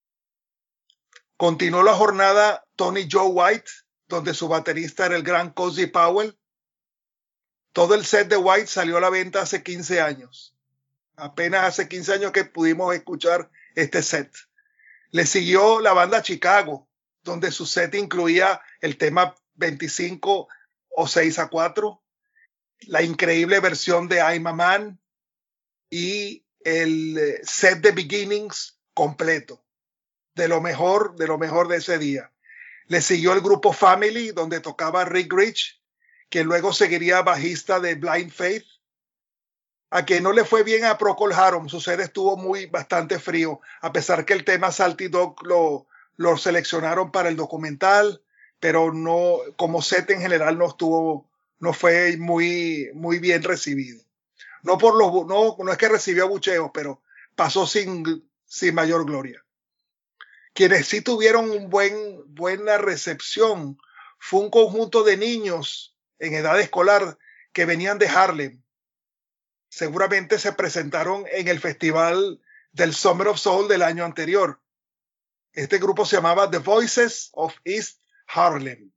Continuó la jornada Tony Joe White, donde su baterista era el gran Cozy Powell. Todo el set de White salió a la venta hace quince años. Apenas hace quince años que pudimos escuchar este set. Le siguió la banda Chicago, donde su set incluía el tema veinticinco o seis a cuatro, la increíble versión de I'm a Man y el set de Beginnings completo. De lo mejor, de lo mejor de ese día. Le siguió el grupo Family, donde tocaba Rick Rich, que luego seguiría bajista de Blind Faith. A quien no le fue bien a Procol Harum, su set estuvo muy bastante frío, a pesar que el tema Salty Dog lo, lo seleccionaron para el documental, pero no, como set en general no estuvo, no fue muy, muy bien recibido. No por los, no, no es que recibió abucheos, pero pasó sin, sin mayor gloria. Quienes sí tuvieron un buen, buena recepción fue un conjunto de niños en edad escolar que venían de Harlem. Seguramente se presentaron en el festival del Summer of Soul del año anterior. Este grupo se llamaba The Voices of East Harlem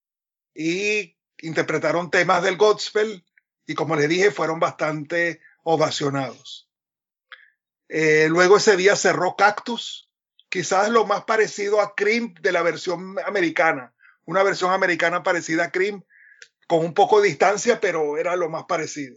y interpretaron temas del gospel y, como les dije, fueron bastante ovacionados. Eh, luego ese día cerró Cactus, quizás lo más parecido a Cream de la versión americana, una versión americana parecida a Cream, con un poco de distancia, pero era lo más parecido.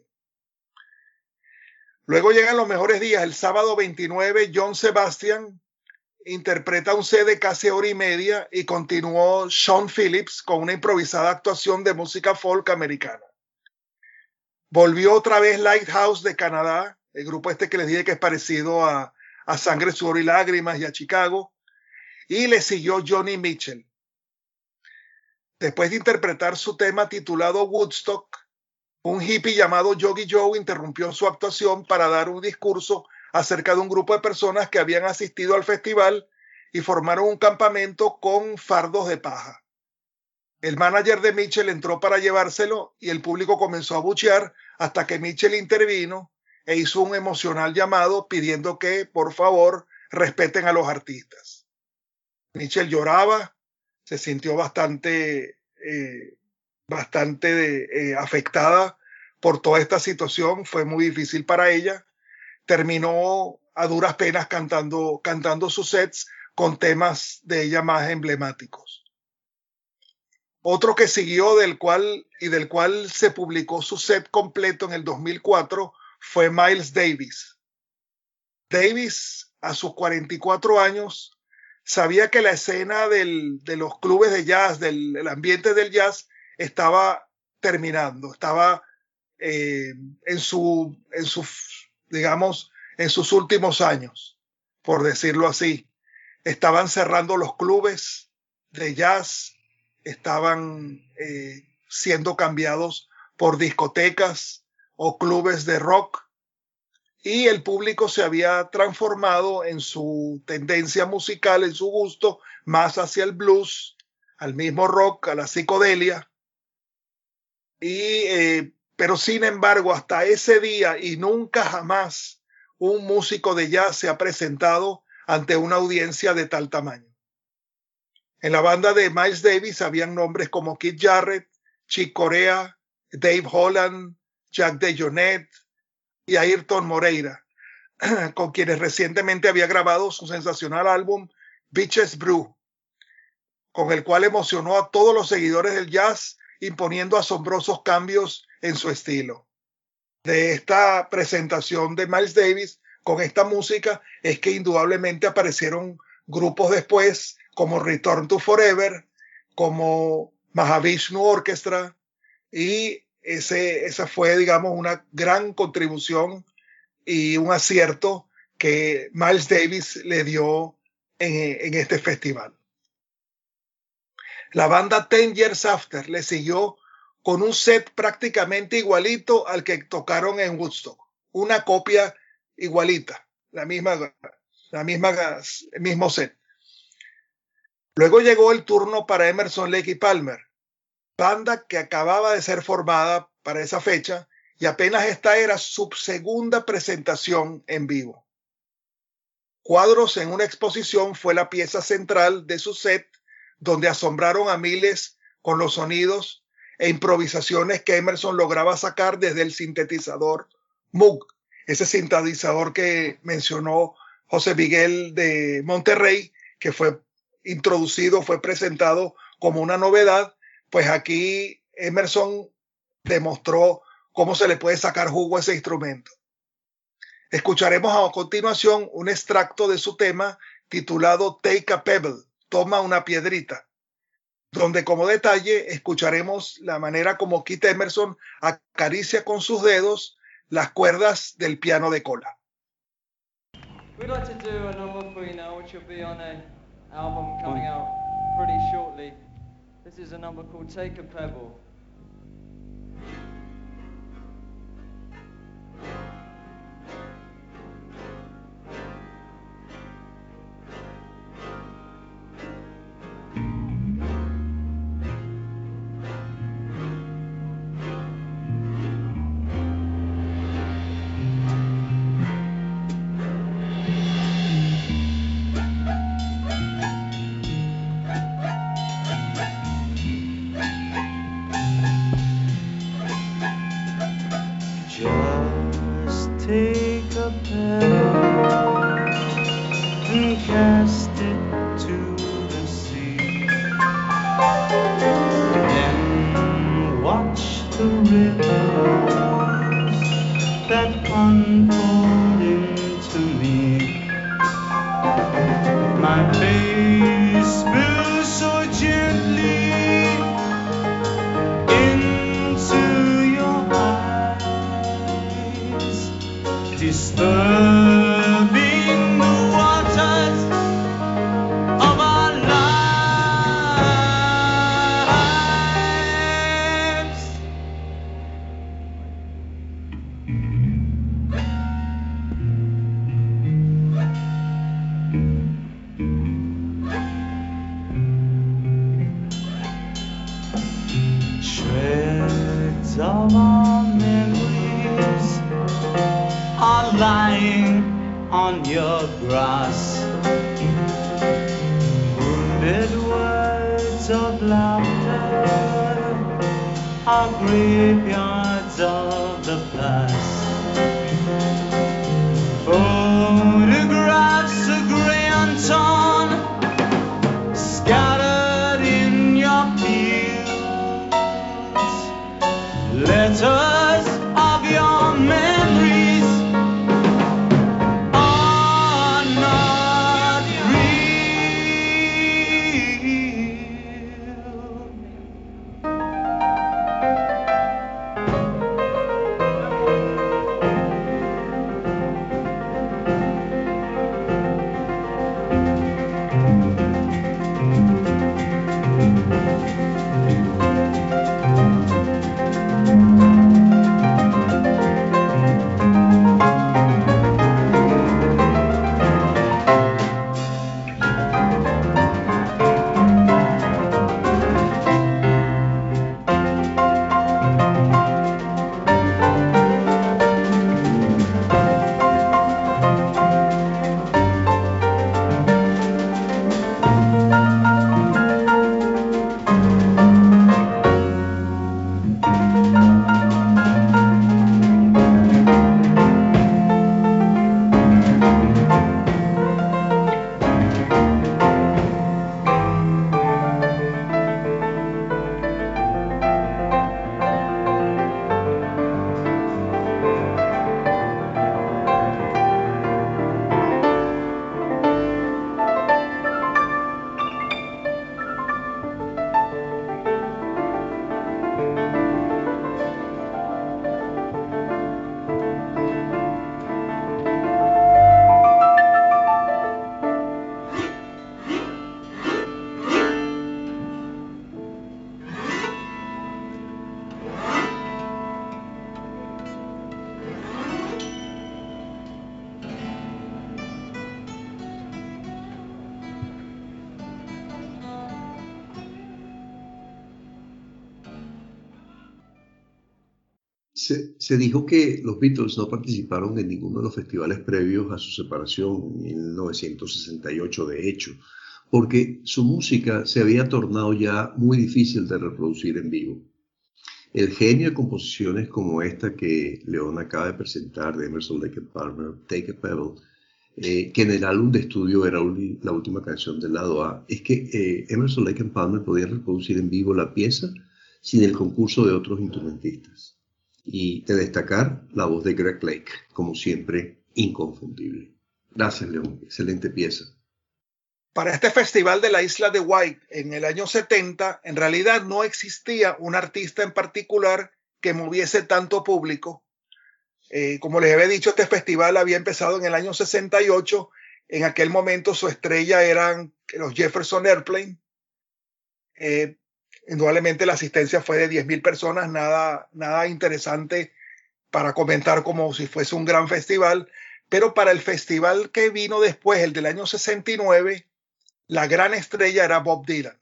Luego llegan los mejores días. El sábado veintinueve, John Sebastian interpreta un set de casi hora y media y continuó Sean Phillips con una improvisada actuación de música folk americana. Volvió otra vez Lighthouse de Canadá, el grupo este que les dije que es parecido a a Sangre, Sudor y Lágrimas y a Chicago, y le siguió Johnny Mitchell. Después de interpretar su tema titulado Woodstock, un hippie llamado Yogi Joe interrumpió su actuación para dar un discurso acerca de un grupo de personas que habían asistido al festival y formaron un campamento con fardos de paja. El manager de Mitchell entró para llevárselo y el público comenzó a abuchear hasta que Mitchell intervino e hizo un emocional llamado pidiendo que, por favor, respeten a los artistas. Mitchell lloraba, se sintió bastante, eh, bastante de, eh, afectada por toda esta situación. Fue muy difícil para ella. Terminó a duras penas cantando, cantando sus sets con temas de ella más emblemáticos. Otro que siguió del cual, y del cual se publicó su set completo en el dos mil cuatro fue Miles Davis. Davis, a sus cuarenta y cuatro años, sabía que la escena del, de los clubes de jazz, del el ambiente del jazz, estaba terminando, estaba eh, en su, en sus, digamos, en sus últimos años, por decirlo así. Estaban cerrando los clubes de jazz, estaban eh, siendo cambiados por discotecas o clubes de rock, y el público se había transformado en su tendencia musical, en su gusto, más hacia el blues, al mismo rock, a la psicodelia, Y, eh, pero sin embargo, hasta ese día y nunca jamás un músico de jazz se ha presentado ante una audiencia de tal tamaño. En la banda de Miles Davis habían nombres como Keith Jarrett, Chick Corea, Dave Holland, Jack DeJohnette y Ayrton Moreira, con quienes recientemente había grabado su sensacional álbum Bitches Brew, con el cual emocionó a todos los seguidores del jazz, imponiendo asombrosos cambios en su estilo. De esta presentación de Miles Davis con esta música es que indudablemente aparecieron grupos después como Return to Forever, como Mahavishnu Orchestra, y ese, esa fue, digamos, una gran contribución y un acierto que Miles Davis le dio en, en este festival. La banda Ten Years After le siguió con un set prácticamente igualito al que tocaron en Woodstock, una copia igualita, la misma, la misma, el mismo set. Luego llegó el turno para Emerson, Lake y Palmer, banda que acababa de ser formada para esa fecha y apenas esta era su segunda presentación en vivo. Cuadros en una exposición fue la pieza central de su set, donde asombraron a miles con los sonidos e improvisaciones que Emerson lograba sacar desde el sintetizador Moog, ese sintetizador que mencionó José Miguel de Monterrey, que fue introducido, fue presentado como una novedad. Pues aquí Emerson demostró cómo se le puede sacar jugo a ese instrumento. Escucharemos a continuación un extracto de su tema titulado Take a Pebble, toma una piedrita, donde como detalle escucharemos la manera como Keith Emerson acaricia con sus dedos las cuerdas del piano de cola. We'd like to do a number for you now, which will be on an album coming out pretty shortly. This is a number called Take a Pebble. Se, se dijo que los Beatles no participaron en ninguno de los festivales previos a su separación en mil novecientos sesenta y ocho, de hecho, porque su música se había tornado ya muy difícil de reproducir en vivo. El genio de composiciones como esta que León acaba de presentar de Emerson, Lake and Palmer, Take a Pebble, eh, que en el álbum de estudio era la última canción del lado A, es que eh, Emerson, Lake and Palmer podía reproducir en vivo la pieza sin el concurso de otros instrumentistas. Y de destacar la voz de Greg Lake, como siempre, inconfundible. Gracias, León. Excelente pieza. Para este festival de la isla de White en el año setenta, en realidad no existía un artista en particular que moviese tanto público. Eh, como les había dicho, este festival había empezado en el año sesenta y ocho. En aquel momento su estrella eran los Jefferson Airplane. Eh, indudablemente la asistencia fue de diez mil personas, nada, nada interesante para comentar como si fuese un gran festival. Pero para el festival que vino después, el del año sesenta y nueve, la gran estrella era Bob Dylan.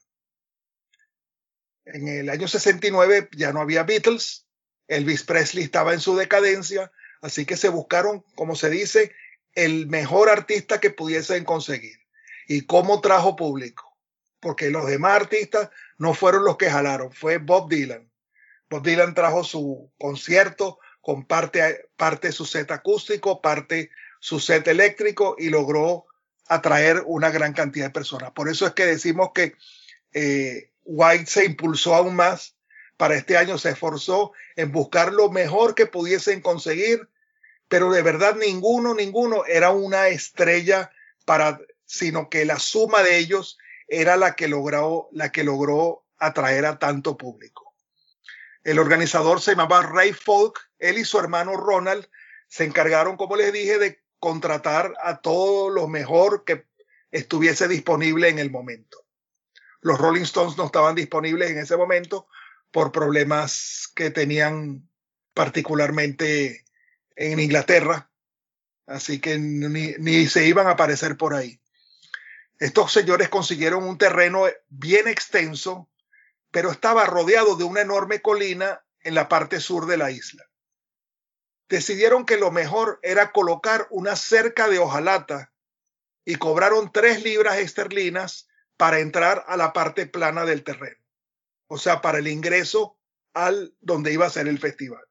En el año sesenta y nueve ya no había Beatles, Elvis Presley estaba en su decadencia, así que se buscaron, como se dice, el mejor artista que pudiesen conseguir. ¿Y cómo trajo público? Porque los demás artistas no fueron los que jalaron, fue Bob Dylan. Bob Dylan trajo su concierto con parte, parte de su set acústico, parte su set eléctrico y logró atraer una gran cantidad de personas. Por eso es que decimos que eh, White se impulsó aún más. Para este año se esforzó en buscar lo mejor que pudiesen conseguir, pero de verdad ninguno, ninguno era una estrella para, sino que la suma de ellos era la que logró, la que logró atraer a tanto público. El organizador se llamaba Ray Falk. Él y su hermano Ronald se encargaron, como les dije, de contratar a todo lo mejor que estuviese disponible en el momento. Los Rolling Stones no estaban disponibles en ese momento por problemas que tenían particularmente en Inglaterra, así que ni, ni se iban a aparecer por ahí. Estos señores consiguieron un terreno bien extenso, pero estaba rodeado de una enorme colina en la parte sur de la isla. Decidieron que lo mejor era colocar una cerca de hojalata y cobraron tres libras esterlinas para entrar a la parte plana del terreno, o sea, para el ingreso al donde iba a ser el festival.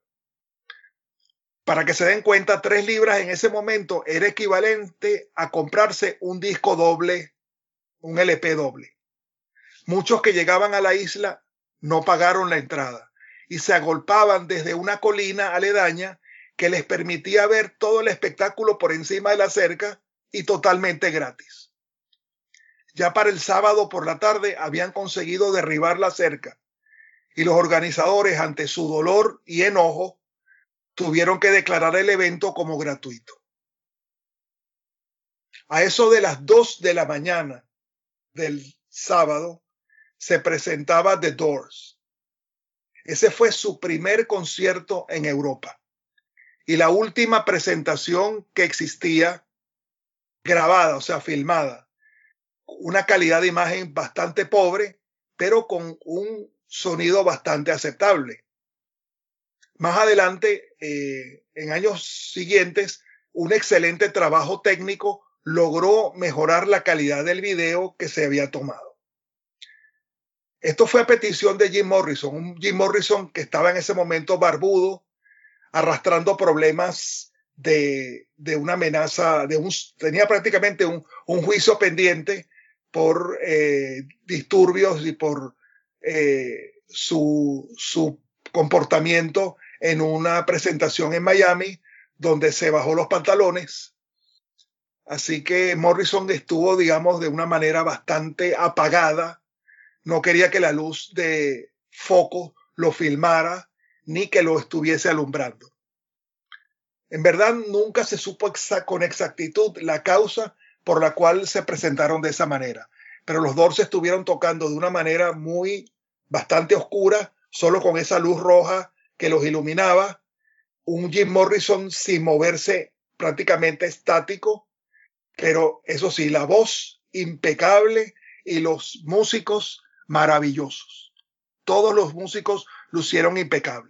Para que se den cuenta, tres libras en ese momento era equivalente a comprarse un disco doble, un L P doble. Muchos que llegaban a la isla no pagaron la entrada y se agolpaban desde una colina aledaña que les permitía ver todo el espectáculo por encima de la cerca y totalmente gratis. Ya para el sábado por la tarde habían conseguido derribar la cerca y los organizadores, ante su dolor y enojo, tuvieron que declarar el evento como gratuito. A eso de las dos de la mañana del sábado se presentaba The Doors. Ese fue su primer concierto en Europa y la última presentación que existía grabada, o sea, filmada. Una calidad de imagen bastante pobre, pero con un sonido bastante aceptable. Más adelante, eh, en años siguientes, un excelente trabajo técnico logró mejorar la calidad del video que se había tomado. Esto fue a petición de Jim Morrison, un Jim Morrison que estaba en ese momento barbudo, arrastrando problemas de, de una amenaza, de un, tenía prácticamente un, un juicio pendiente por eh, disturbios y por eh, su, su comportamiento en una presentación en Miami, donde se bajó los pantalones. Así que Morrison estuvo, digamos, de una manera bastante apagada. No quería que la luz de foco lo filmara ni que lo estuviese alumbrando. En verdad, nunca se supo exa- con exactitud la causa por la cual se presentaron de esa manera. Pero los Doors estuvieron tocando de una manera muy, bastante oscura, solo con esa luz roja que los iluminaba. Un Jim Morrison sin moverse, prácticamente estático, pero eso sí, la voz impecable y los músicos maravillosos. Todos los músicos lucieron impecables.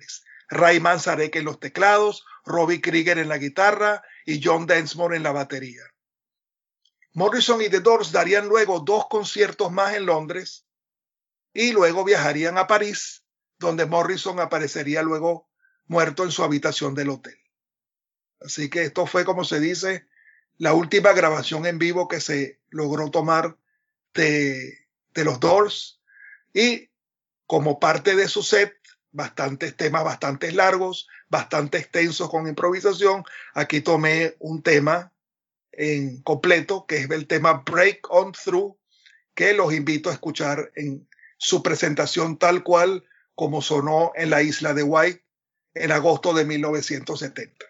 Ray Manzarek en los teclados, Robbie Krieger en la guitarra y John Densmore en la batería. Morrison y The Doors darían luego dos conciertos más en Londres y luego viajarían a París, donde Morrison aparecería luego muerto en su habitación del hotel. Así que esto fue, como se dice, la última grabación en vivo que se logró tomar de, de los Doors, y como parte de su set, bastantes temas bastante largos, bastante extensos con improvisación. Aquí tomé un tema en completo, que es el tema Break On Through, que los invito a escuchar en su presentación tal cual como sonó en la isla de White en agosto de mil novecientos setenta.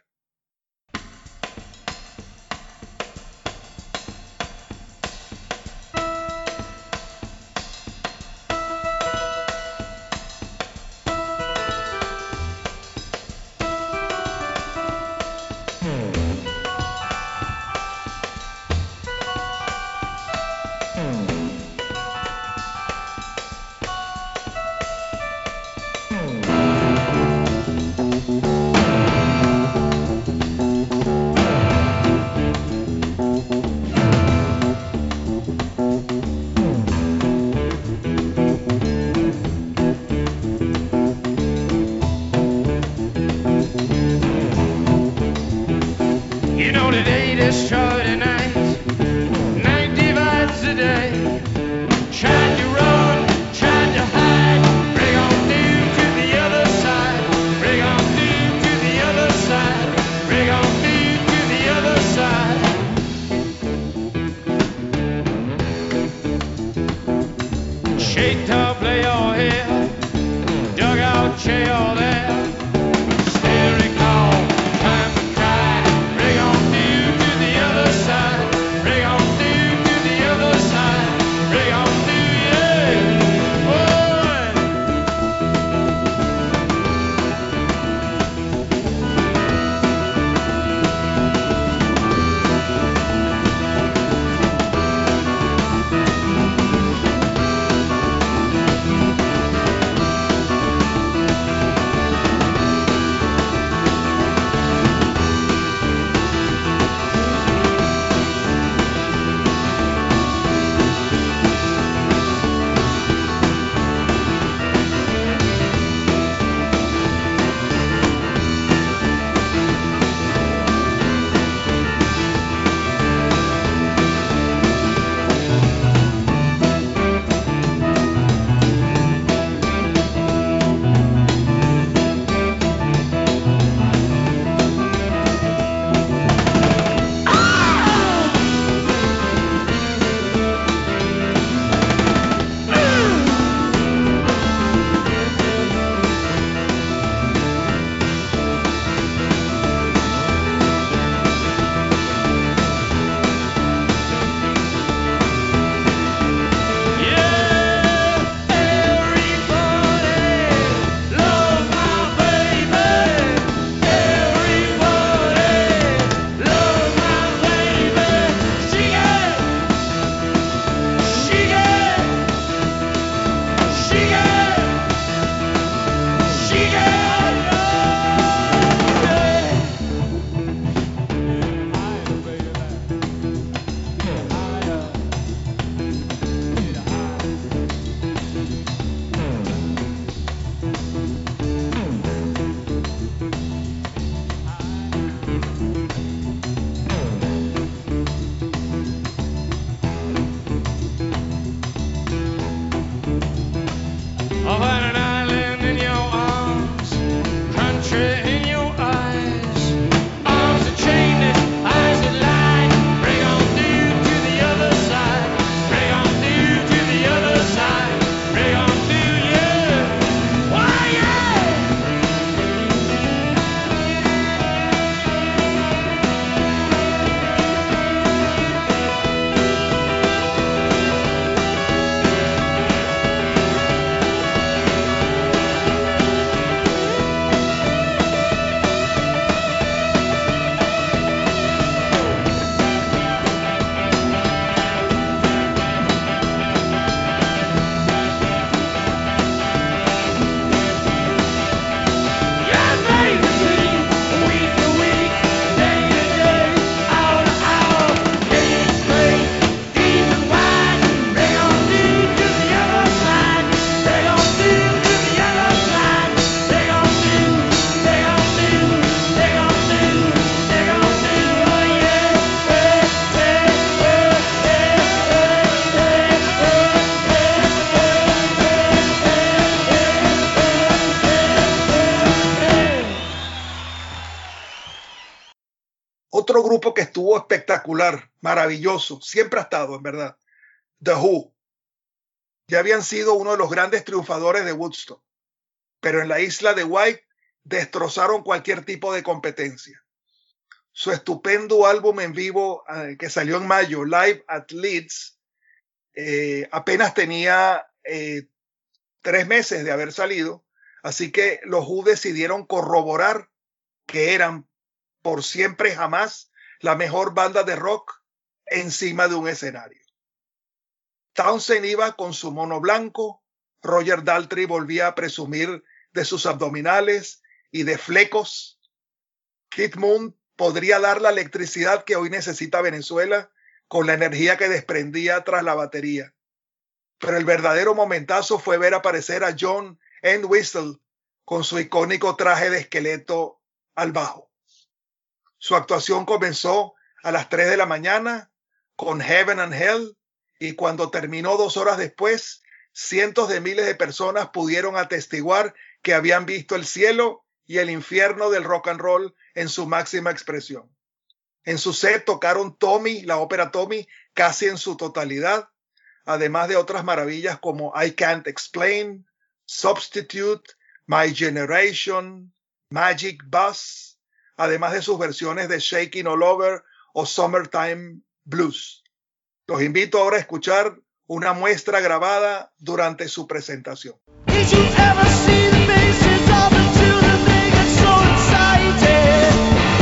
Otro grupo que estuvo espectacular, maravilloso, siempre ha estado, en verdad, The Who. Ya habían sido uno de los grandes triunfadores de Woodstock, pero en la isla de White destrozaron cualquier tipo de competencia. Su estupendo álbum en vivo eh, que salió en mayo, Live at Leeds, eh, apenas tenía eh, tres meses de haber salido, así que los Who decidieron corroborar que eran por siempre jamás la mejor banda de rock encima de un escenario. Townshend iba con su mono blanco, Roger Daltrey volvía a presumir de sus abdominales y de flecos. Keith Moon podría dar la electricidad que hoy necesita Venezuela con la energía que desprendía tras la batería. Pero el verdadero momentazo fue ver aparecer a John Entwistle con su icónico traje de esqueleto al bajo. Su actuación comenzó a las tres de la mañana con Heaven and Hell, y cuando terminó dos horas después, cientos de miles de personas pudieron atestiguar que habían visto el cielo y el infierno del rock and roll en su máxima expresión. En su set tocaron Tommy, la ópera Tommy, casi en su totalidad, además de otras maravillas como I Can't Explain, Substitute, My Generation, Magic Bus, además de sus versiones de Shaking All Over o Summertime Blues. Los invito ahora a escuchar una muestra grabada durante su presentación. Did you ever see the faces of the children? They get so excited.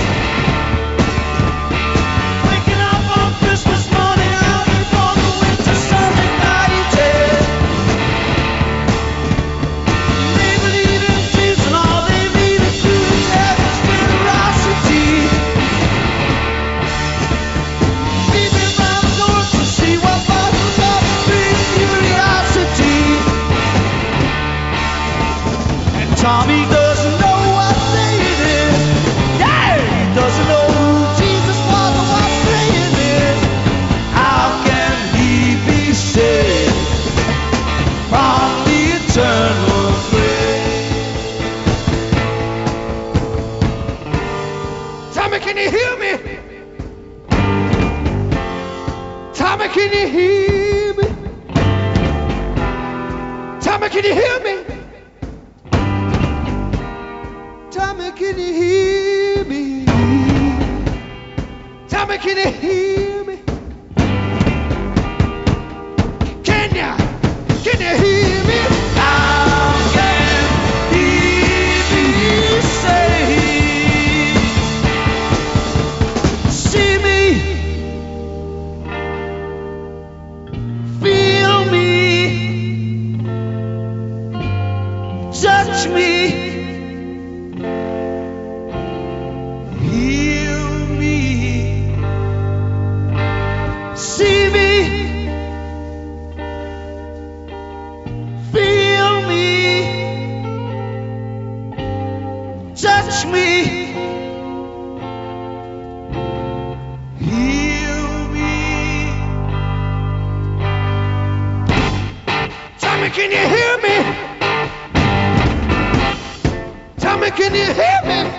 Waking up on Christmas morning out before the winter sun ignited. They believe in Jesus and all they need is to have is generosity. Leaving round the doors to see what bottles up brings curiosity. And Tommy doesn't know what day it is. Yeah, he doesn't know who Jesus was or what day it is. How can he be saved from the eternal grave? Tommy, can you hear me? Tommy, can you hear me? Tommy, can you hear me? Tommy, can you hear me? Tommy, can you hear me? Can ya? Can you hear me? How can he be saved? See me, feel me, touch me. Heal me, see me, feel me, touch me, heal me. Tommy, can you hear me? Tommy, can you hear me?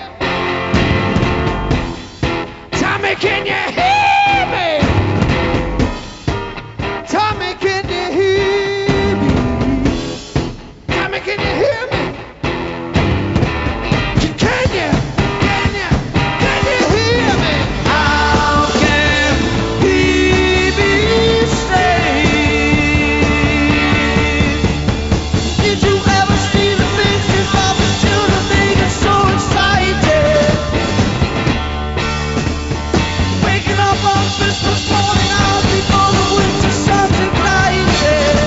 Tommy, can you hear me? Tommy, can you hear me? Tommy, can you hear me? Can you? Can you? Can you hear me? How can he be saved? Did you ever see the faces of the children? They get so excited. Waking up on Christmas morning out before the winter sun's ignited.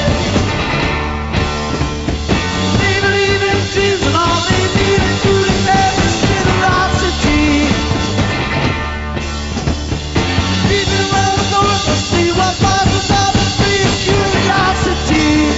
They believe in Jesus and all they need is to declare His generosity. Leaving around the doors to see what bottles up and free curiosity.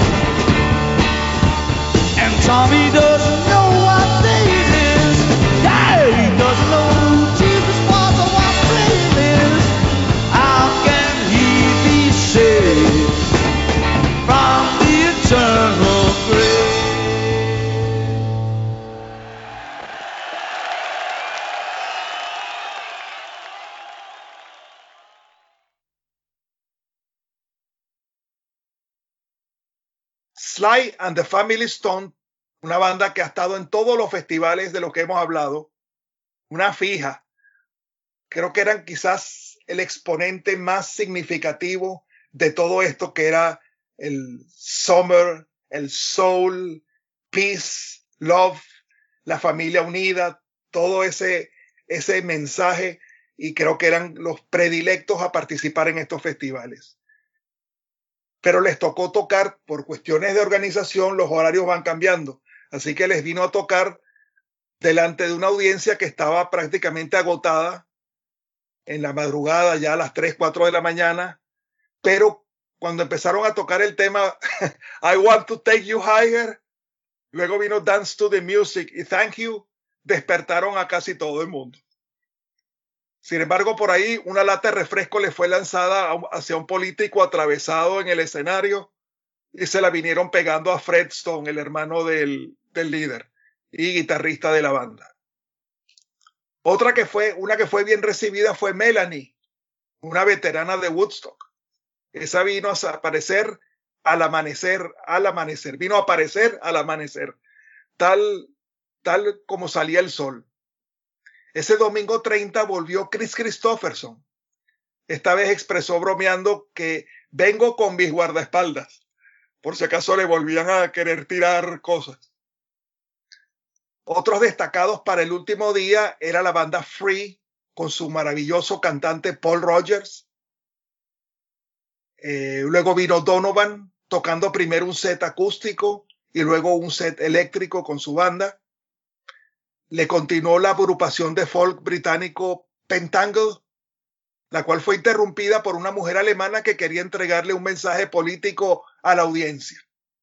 And Tommy doesn't know what day it is. Yeah, he doesn't know who Jesus was or what day it is. How can he be saved from the eternal grave? Sly and the Family Stone, una banda que ha estado en todos los festivales de los que hemos hablado, una fija. Creo que eran quizás el exponente más significativo de todo esto que era el summer, el soul, peace, love, la familia unida, todo ese, ese mensaje, y creo que eran los predilectos a participar en estos festivales. Pero les tocó tocar, por cuestiones de organización, los horarios van cambiando, así que les vino a tocar delante de una audiencia que estaba prácticamente agotada en la madrugada, ya a las tres, cuatro de la mañana, pero cuando empezaron a tocar el tema I Want to Take You Higher, luego vino Dance to the Music y Thank You, despertaron a casi todo el mundo. Sin embargo, por ahí una lata de refresco le fue lanzada hacia un político atravesado en el escenario y se la vinieron pegando a Fred Stone, el hermano del, del líder y guitarrista de la banda. Otra que fue, una que fue bien recibida fue Melanie, una veterana de Woodstock. Esa vino a aparecer al amanecer, al amanecer, vino a aparecer al amanecer, tal, tal como salía el sol. Ese domingo treinta volvió Chris Christopherson. Esta vez expresó bromeando que vengo con mis guardaespaldas, por si acaso le volvían a querer tirar cosas. Otros destacados para el último día era la banda Free, con su maravilloso cantante Paul Rogers. Eh, luego vino Donovan, tocando primero un set acústico y luego un set eléctrico con su banda. Le continuó la agrupación de folk británico Pentangle, la cual fue interrumpida por una mujer alemana que quería entregarle un mensaje político a la audiencia.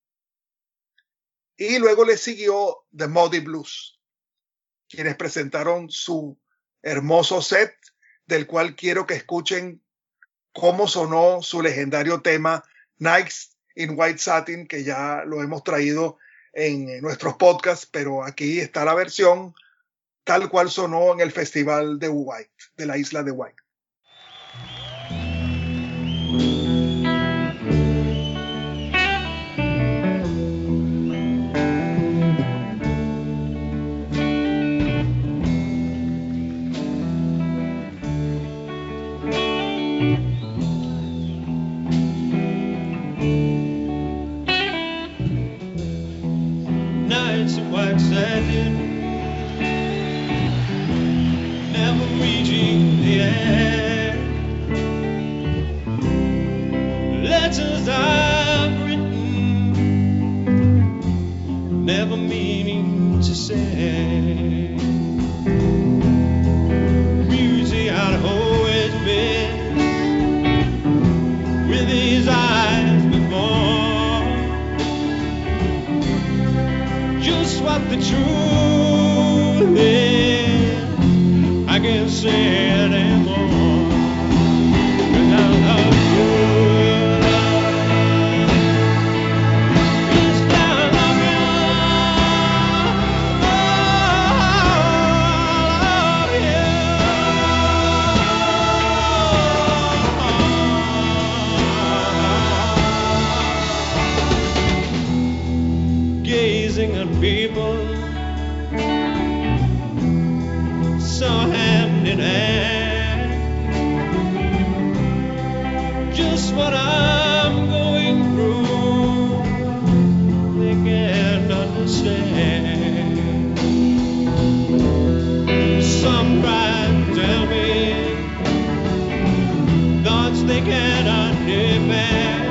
Y luego le siguió The Moody Blues, quienes presentaron su hermoso set, del cual quiero que escuchen cómo sonó su legendario tema Nights in White Satin, que ya lo hemos traído en nuestros podcasts, pero aquí está la versión tal cual sonó en el festival de White, de la isla de White. Nights in white satin, never reaching the end. Letters I've written, never meaning to send. Music I'd always been, with these eyes before. Just what the truth is, I can't say anymore. 'Cause I love you, yes, I love you, oh, I love you. Gazing at people so hand in hand, just what I'm going through, they can't understand. Some try to tell me thoughts they cannot demand.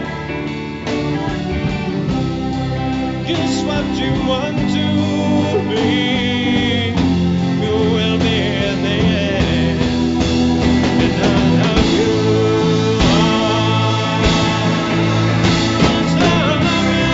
Just what you want to be, you will be in the end. And I love you, yes, I love you,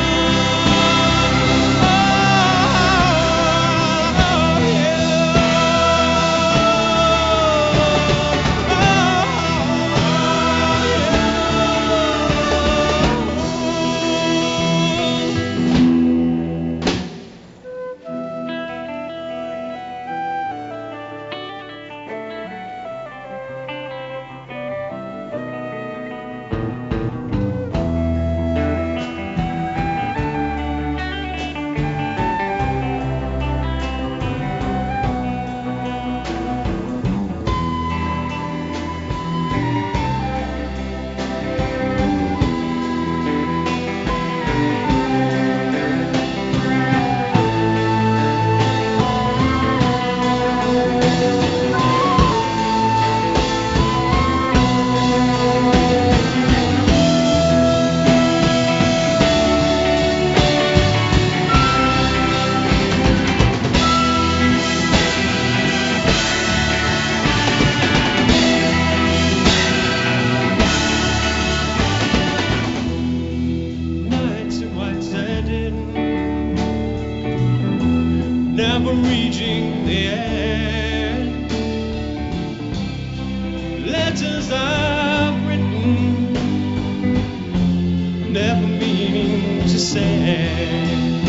oh, yeah. never reaching the end. Letters I've written, never meaning to send.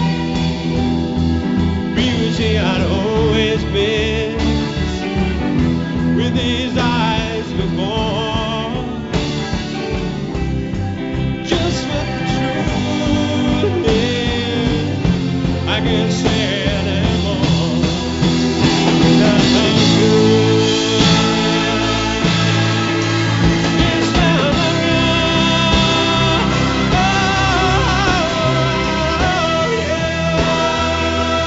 Be with me I'd always been, with these eyes before. Just what the truth is, I can't say anymore. That's how good it's time to run. Oh, yeah.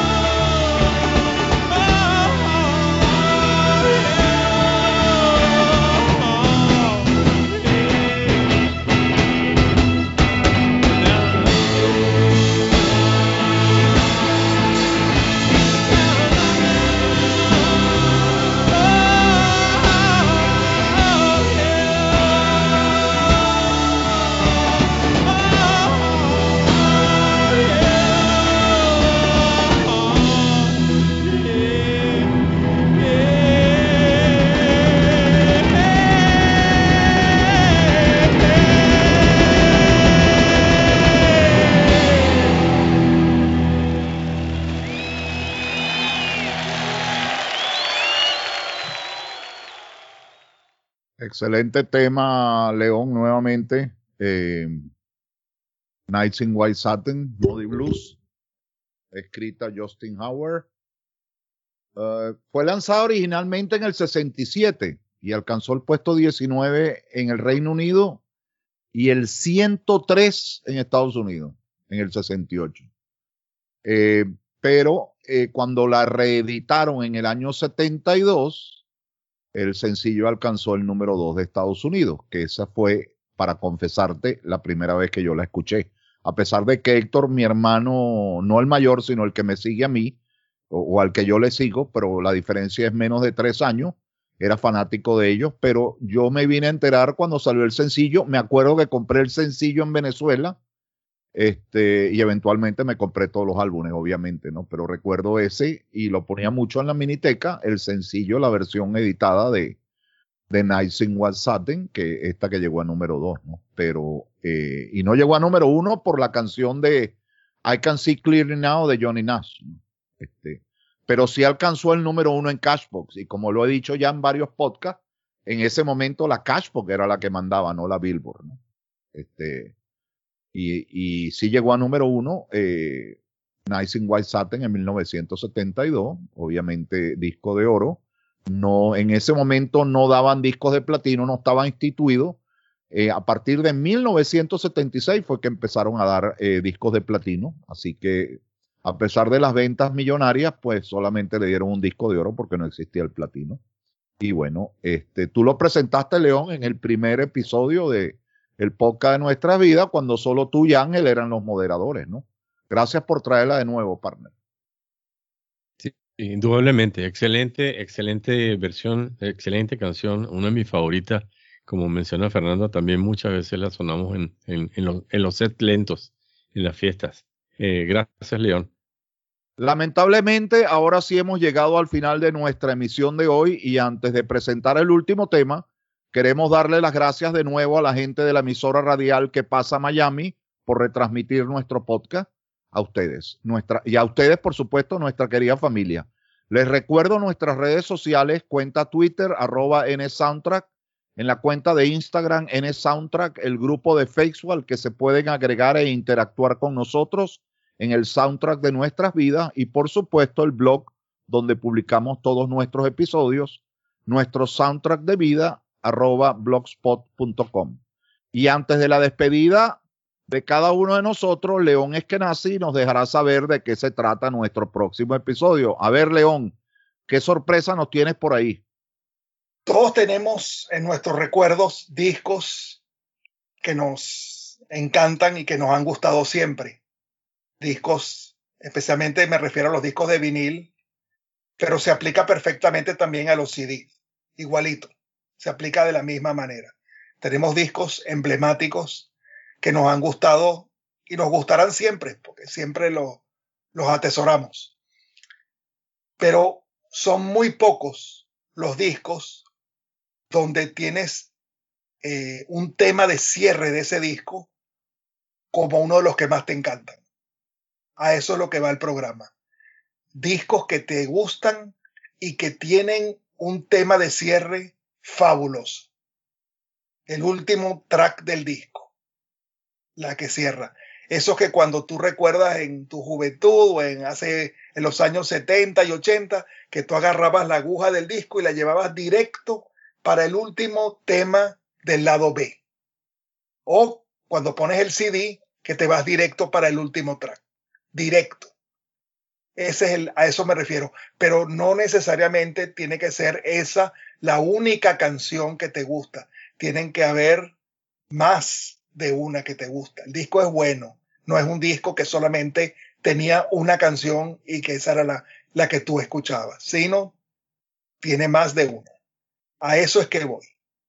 Excelente tema, León, nuevamente. Eh, Nights in White Satin, Moody Blues, escrita Justin Howard. Uh, fue lanzado originalmente en el sesenta y siete y alcanzó el puesto diecinueve en el Reino Unido y el ciento tres en Estados Unidos en el sesenta y ocho. Eh, pero eh, cuando la reeditaron en el año setenta y dos, el sencillo alcanzó el número dos de Estados Unidos, que esa fue, para confesarte, la primera vez que yo la escuché. A pesar de que Héctor, mi hermano, no el mayor, sino el que me sigue a mí, o, o al que yo le sigo, pero la diferencia es menos de tres años, era fanático de ellos, pero yo me vine a enterar cuando salió el sencillo. Me acuerdo que compré el sencillo en Venezuela, este, y eventualmente me compré todos los álbumes, obviamente, ¿no? Pero recuerdo ese y lo ponía mucho en la miniteca, el sencillo, la versión editada de, de Nights in White Satin, que esta que llegó a número dos, ¿no? Pero, eh, y no llegó a número uno por la canción de I Can See Clearly Now de Johnny Nash, ¿no? Este, pero sí alcanzó el número uno en Cashbox, y como lo he dicho ya en varios podcasts, en ese momento la Cashbox era la que mandaba, no la Billboard, ¿no? Este, Y, y sí llegó a número uno, eh, Nights in White Satin en mil novecientos setenta y dos, obviamente disco de oro. No, en ese momento no daban discos de platino, no estaba instituido. Eh, a partir de mil novecientos setenta y seis fue que empezaron a dar eh, discos de platino, así que a pesar de las ventas millonarias, pues solamente le dieron un disco de oro porque no existía el platino. Y bueno, este, tú lo presentaste, León, en el primer episodio de el podcast de Nuestra Vida, cuando solo tú y Ángel eran los moderadores, ¿no? Gracias por traerla de nuevo, partner. Sí, indudablemente. Excelente, excelente versión, excelente canción, una de mis favoritas. Como menciona Fernando, también muchas veces la sonamos en, en, en, los, en los sets lentos, en las fiestas. Eh, gracias, León. Lamentablemente, ahora sí hemos llegado al final de nuestra emisión de hoy, y antes de presentar el último tema, queremos darle las gracias de nuevo a la gente de la emisora radial que pasa a Miami por retransmitir nuestro podcast. A ustedes, nuestra, y a ustedes, por supuesto, nuestra querida familia. Les recuerdo nuestras redes sociales, cuenta Twitter, arroba NSoundtrack, en la cuenta de Instagram, NSoundtrack, el grupo de Facebook al que se pueden agregar e interactuar con nosotros en el soundtrack de nuestras vidas, y por supuesto el blog donde publicamos todos nuestros episodios, nuestro soundtrack de vida, arroba blogspot punto com. Y antes de la despedida de cada uno de nosotros, León Eskenazi nos dejará saber de qué se trata nuestro próximo episodio. A ver, León, ¿qué sorpresa nos tienes por ahí? Todos tenemos en nuestros recuerdos discos que nos encantan y que nos han gustado siempre. Discos, especialmente me refiero a los discos de vinil, pero se aplica perfectamente también a los C D. Igualito, se aplica de la misma manera. Tenemos discos emblemáticos que nos han gustado y nos gustarán siempre, porque siempre lo, los atesoramos. pero son muy pocos los discos donde tienes eh, un tema de cierre de ese disco como uno de los que más te encantan. A eso es lo que va el programa. Discos que te gustan y que tienen un tema de cierre fabuloso. El último track del disco, la que cierra. Eso que cuando tú recuerdas en tu juventud o en hace en los años setenta y ochenta, que tú agarrabas la aguja del disco y la llevabas directo para el último tema del lado B. O cuando pones el C D, que te vas directo para el último track. Directo. Ese es el, a eso me refiero. Pero no necesariamente tiene que ser esa la única canción que te gusta. Tienen que haber más de una que te gusta. El disco es bueno. No es un disco que solamente tenía una canción y que esa era la, la que tú escuchabas, sino tiene más de una. A eso es que voy.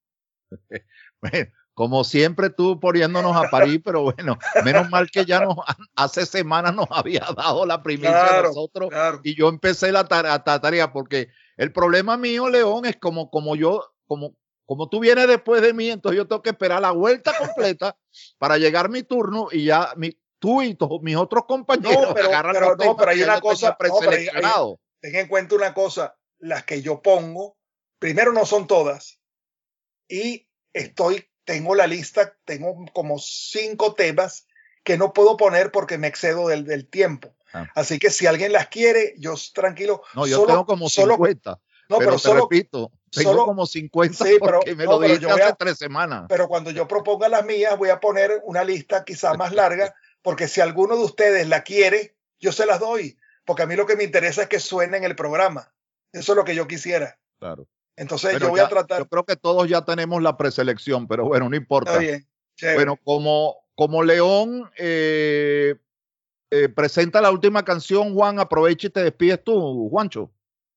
Bueno, como siempre tú poniéndonos a parir, pero bueno, menos mal que ya nos, hace semanas nos había dado la primicia Claro, a nosotros claro. y yo empecé la tarea, la tarea porque el problema mío, León, es como, como yo, como, como tú vienes después de mí, entonces yo tengo que esperar la vuelta completa para llegar mi turno y ya mi, tú y todos mis otros compañeros No, pero, agarran pero, los no, temas pero hay que ya una yo tenía cosa, no, pero hay- hay- preseleccionado. ten en cuenta una cosa, las que yo pongo, primero no son todas, y estoy, tengo la lista, tengo como cinco temas que no puedo poner porque me excedo del, del tiempo. Ah. Así que si alguien las quiere, yo tranquilo. No, yo solo, tengo como solo, cincuenta, no, pero, pero te solo, repito, tengo solo- como cincuenta sí, pero- porque me no, lo pero dijiste yo voy hace a- tres semanas. pero cuando yo proponga las mías, voy a poner una lista quizá más larga, porque si alguno de ustedes la quiere, yo se las doy, porque a mí lo que me interesa es que suene en el programa. Eso es lo que yo quisiera. Claro. Entonces Bueno, yo voy ya- a tratar. yo creo que todos ya tenemos la preselección, pero bueno, no importa. Está bien. Chévere. Bueno, como, como León eh, eh, presenta la última canción, Juan, aprovecha y te despides tú, Juancho.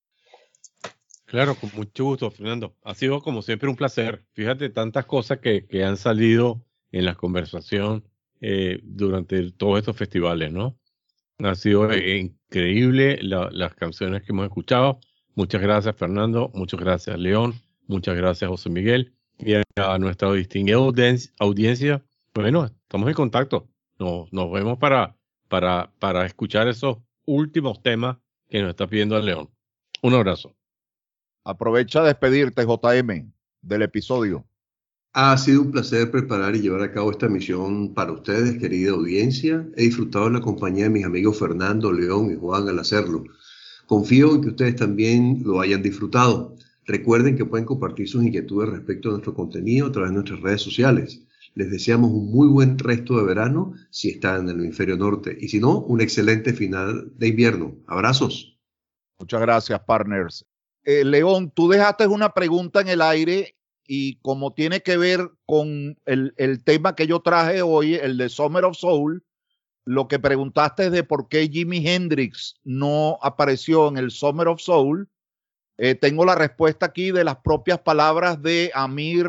Claro, con mucho gusto, Fernando. Ha sido como siempre un placer. Fíjate tantas cosas que, que han salido en la conversación eh, durante todos estos festivales, ¿no? Ha sido eh, increíble la- las canciones que hemos escuchado. Muchas gracias, Fernando. Muchas gracias, León. Muchas gracias, José Miguel. Y a, a nuestra distinguida audien- audiencia, bueno, estamos en contacto. Nos, nos vemos para, para, para escuchar esos últimos temas que nos está pidiendo el León. Un abrazo. Aprovecha a despedirte, J M, del episodio. Ha sido un placer preparar y llevar a cabo esta misión para ustedes, querida audiencia. He disfrutado de la compañía de mis amigos Fernando, León y Juan al hacerlo. Confío en que ustedes también lo hayan disfrutado. Recuerden que pueden compartir sus inquietudes respecto a nuestro contenido a través de nuestras redes sociales. Les deseamos un muy buen resto de verano si están en el hemisferio norte y si no, un excelente final de invierno. Abrazos. Muchas gracias, partners. Eh, León, tú dejaste una pregunta en el aire y como tiene que ver con el, el tema que yo traje hoy, el de Summer of Soul, lo que preguntaste es de por qué Jimi Hendrix no apareció en el Summer of Soul. Eh, tengo la respuesta aquí de las propias palabras de Amir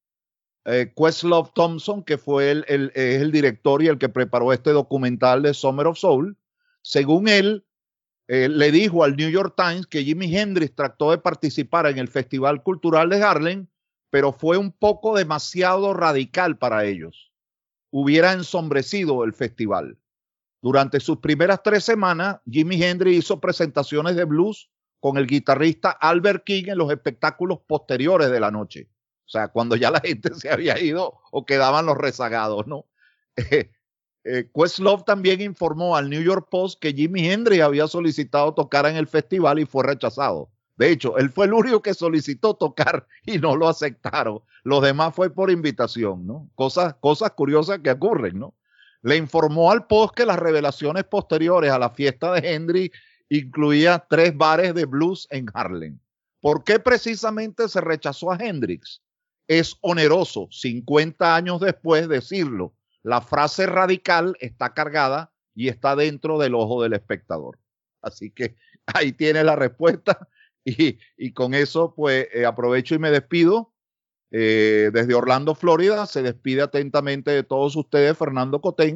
eh, Questlove Thompson, que fue el, el, es el director y el que preparó este documental de Summer of Soul. Según él, eh, le dijo al New York Times que Jimi Hendrix trató de participar en el Festival Cultural de Harlem, pero fue un poco demasiado radical para ellos. Hubiera ensombrecido el festival. Durante sus primeras tres semanas, Jimi Hendrix hizo presentaciones de blues con el guitarrista Albert King en los espectáculos posteriores de la noche. O sea, cuando ya la gente se había ido o quedaban los rezagados, ¿no? Eh, eh, Questlove también informó al New York Post que Jimi Hendrix había solicitado tocar en el festival y fue rechazado. De hecho, él fue el único que solicitó tocar y no lo aceptaron. Los demás fue por invitación, ¿no? Cosas, cosas curiosas que ocurren, ¿no? Le informó al Post que las revelaciones posteriores a la fiesta de Hendrix incluía tres bares de blues en Harlem. ¿Por qué precisamente se rechazó a Hendrix? Es oneroso, cincuenta años después, decirlo. La frase radical está cargada y está dentro del ojo del espectador. Así que ahí tiene la respuesta y, y con eso pues eh, aprovecho y me despido. Eh, desde Orlando, Florida, se despide atentamente de todos ustedes Fernando Cotén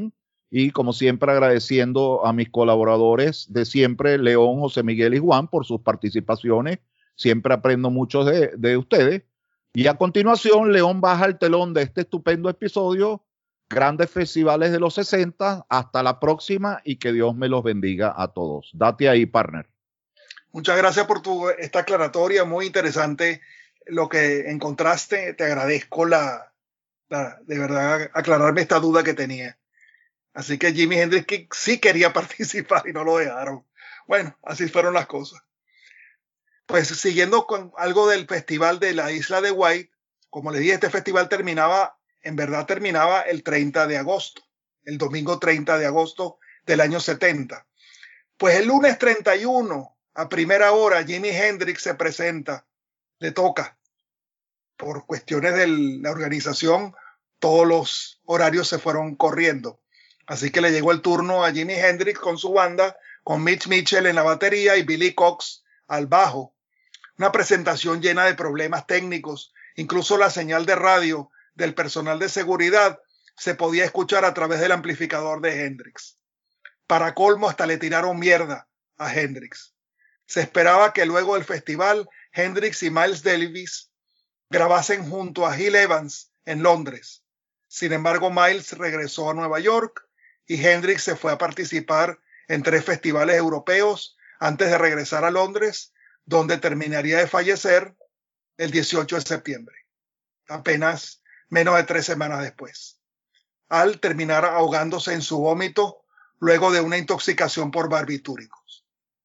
Y como siempre agradeciendo a mis colaboradores de siempre, León, José Miguel y Juan, por sus participaciones. Siempre aprendo mucho de, de ustedes. Y a continuación, León baja el telón de este estupendo episodio, Grandes Festivales de los sesenta. Hasta la próxima y que Dios me los bendiga a todos. Date ahí, partner. Muchas gracias por tu, esta aclaratoria, muy interesante lo que encontraste. Te agradezco la, la, de verdad, aclararme esta duda que tenía. Así que Jimi Hendrix sí quería participar y no lo dejaron. Bueno, así fueron las cosas. Pues siguiendo con algo del festival de la Isla de Wight, como les dije, este festival terminaba, en verdad terminaba el treinta de agosto, el domingo treinta de agosto del año setenta. Pues el lunes treinta y uno, a primera hora, Jimi Hendrix se presenta, le toca. Por cuestiones de la organización, todos los horarios se fueron corriendo. Así que le llegó el turno a Jimi Hendrix con su banda, con Mitch Mitchell en la batería y Billy Cox al bajo. Una presentación llena de problemas técnicos. Incluso la señal de radio del personal de seguridad se podía escuchar a través del amplificador de Hendrix. Para colmo, hasta le tiraron mierda a Hendrix. Se esperaba que luego del festival, Hendrix y Miles Davis grabasen junto a Gil Evans en Londres. Sin embargo, Miles regresó a Nueva York y Hendrix se fue a participar en tres festivales europeos antes de regresar a Londres, donde terminaría de fallecer el dieciocho de septiembre, apenas menos de tres semanas después, al terminar ahogándose en su vómito luego de una intoxicación por barbitúricos.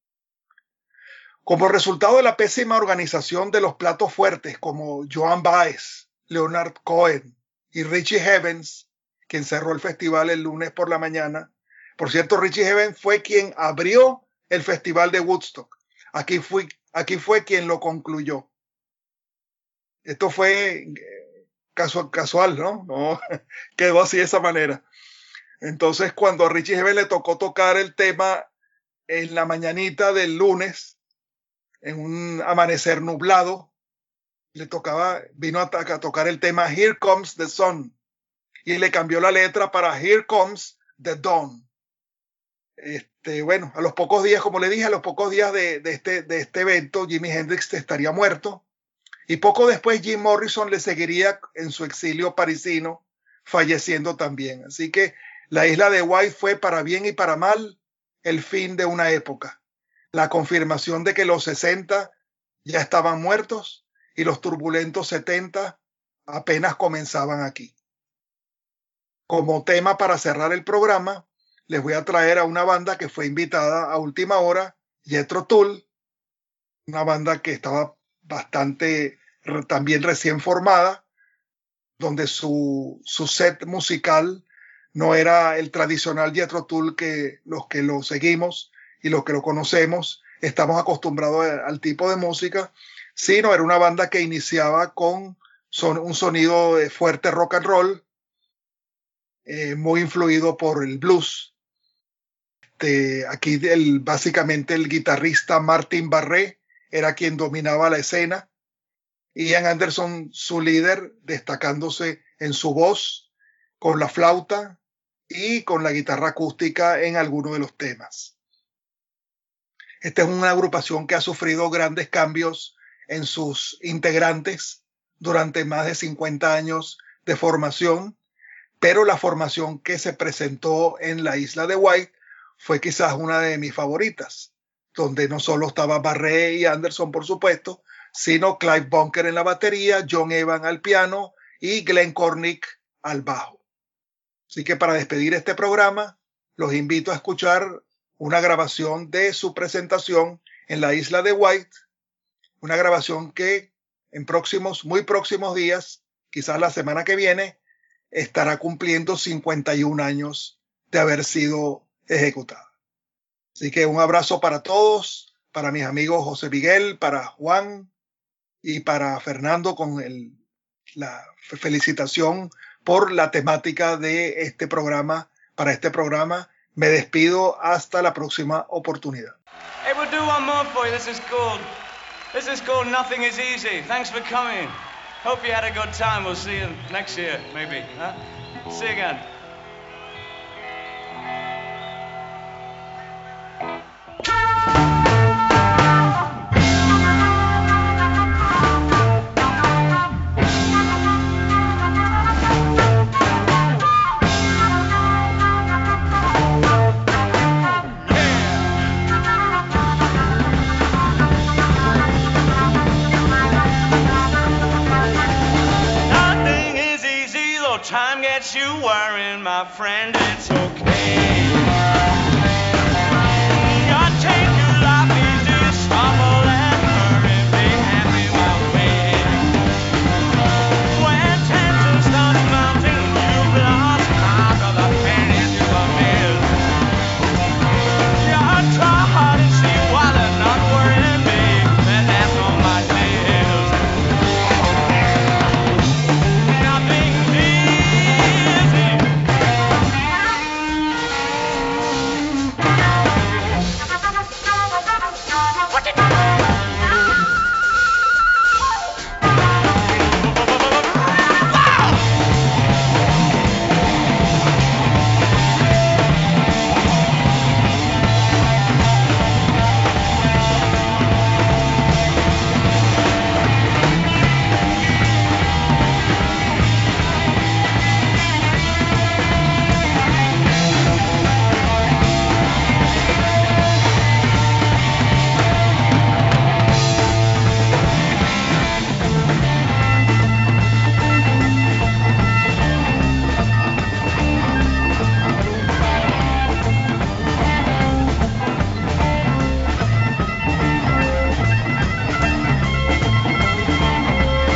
Como resultado de la pésima organización de los platos fuertes como Joan Baez, Leonard Cohen y Richie Havens, quien cerró el festival el lunes por la mañana. Por cierto, Richie Havens fue quien abrió el festival de Woodstock. Aquí fue, aquí fue quien lo concluyó. Esto fue casual, casual, ¿no? No quedó así de esa manera. Entonces, cuando a Richie Havens le tocó tocar el tema en la mañanita del lunes, en un amanecer nublado, le tocaba, vino a, a tocar el tema Here Comes the Sun y le cambió la letra para Here Comes the Dawn. Este, bueno, a los pocos días, como le dije, a los pocos días de, de, este, de este evento, Jimi Hendrix estaría muerto y poco después Jim Morrison le seguiría en su exilio parisino, falleciendo también. Así que la Isla de Wight fue, para bien y para mal, el fin de una época. La confirmación de que los sesenta ya estaban muertos y los turbulentos setenta apenas comenzaban aquí. Como tema para cerrar el programa, les voy a traer a una banda que fue invitada a última hora, Jethro Tull, una banda que estaba bastante también recién formada, donde su, su set musical no era el tradicional Jethro Tull que los que lo seguimos y los que lo conocemos estamos acostumbrados al tipo de música, sino era una banda que iniciaba con son, un sonido de fuerte rock and roll, eh, muy influido por el blues. Este, aquí el, básicamente el guitarrista Martin Barré era quien dominaba la escena. Ian Anderson, su líder, destacándose en su voz, con la flauta y con la guitarra acústica en algunos de los temas. Esta es una agrupación que ha sufrido grandes cambios en sus integrantes durante más de cincuenta años de formación, pero la formación que se presentó en la Isla de Wight fue quizás una de mis favoritas, donde no solo estaba Barré y Anderson, por supuesto, sino Clive Bunker en la batería, John Evan al piano y Glenn Cornick al bajo. Así que para despedir este programa, los invito a escuchar una grabación de su presentación en la Isla de Wight, una grabación que en próximos, muy próximos días, quizás la semana que viene, estará cumpliendo cincuenta y un años de haber sido ejecutada. Así que un abrazo para todos, para mis amigos José Miguel, para Juan y para Fernando con el, la felicitación por la temática de este programa, para este programa. Me despido hasta la próxima oportunidad. Hey, we'll do one more for you. This is called, this is called Nothing Is Easy. Thanks for coming. Hope you had a good time. We'll see you next year, maybe. Huh? See you again. get you worrying, my friend, it's okay.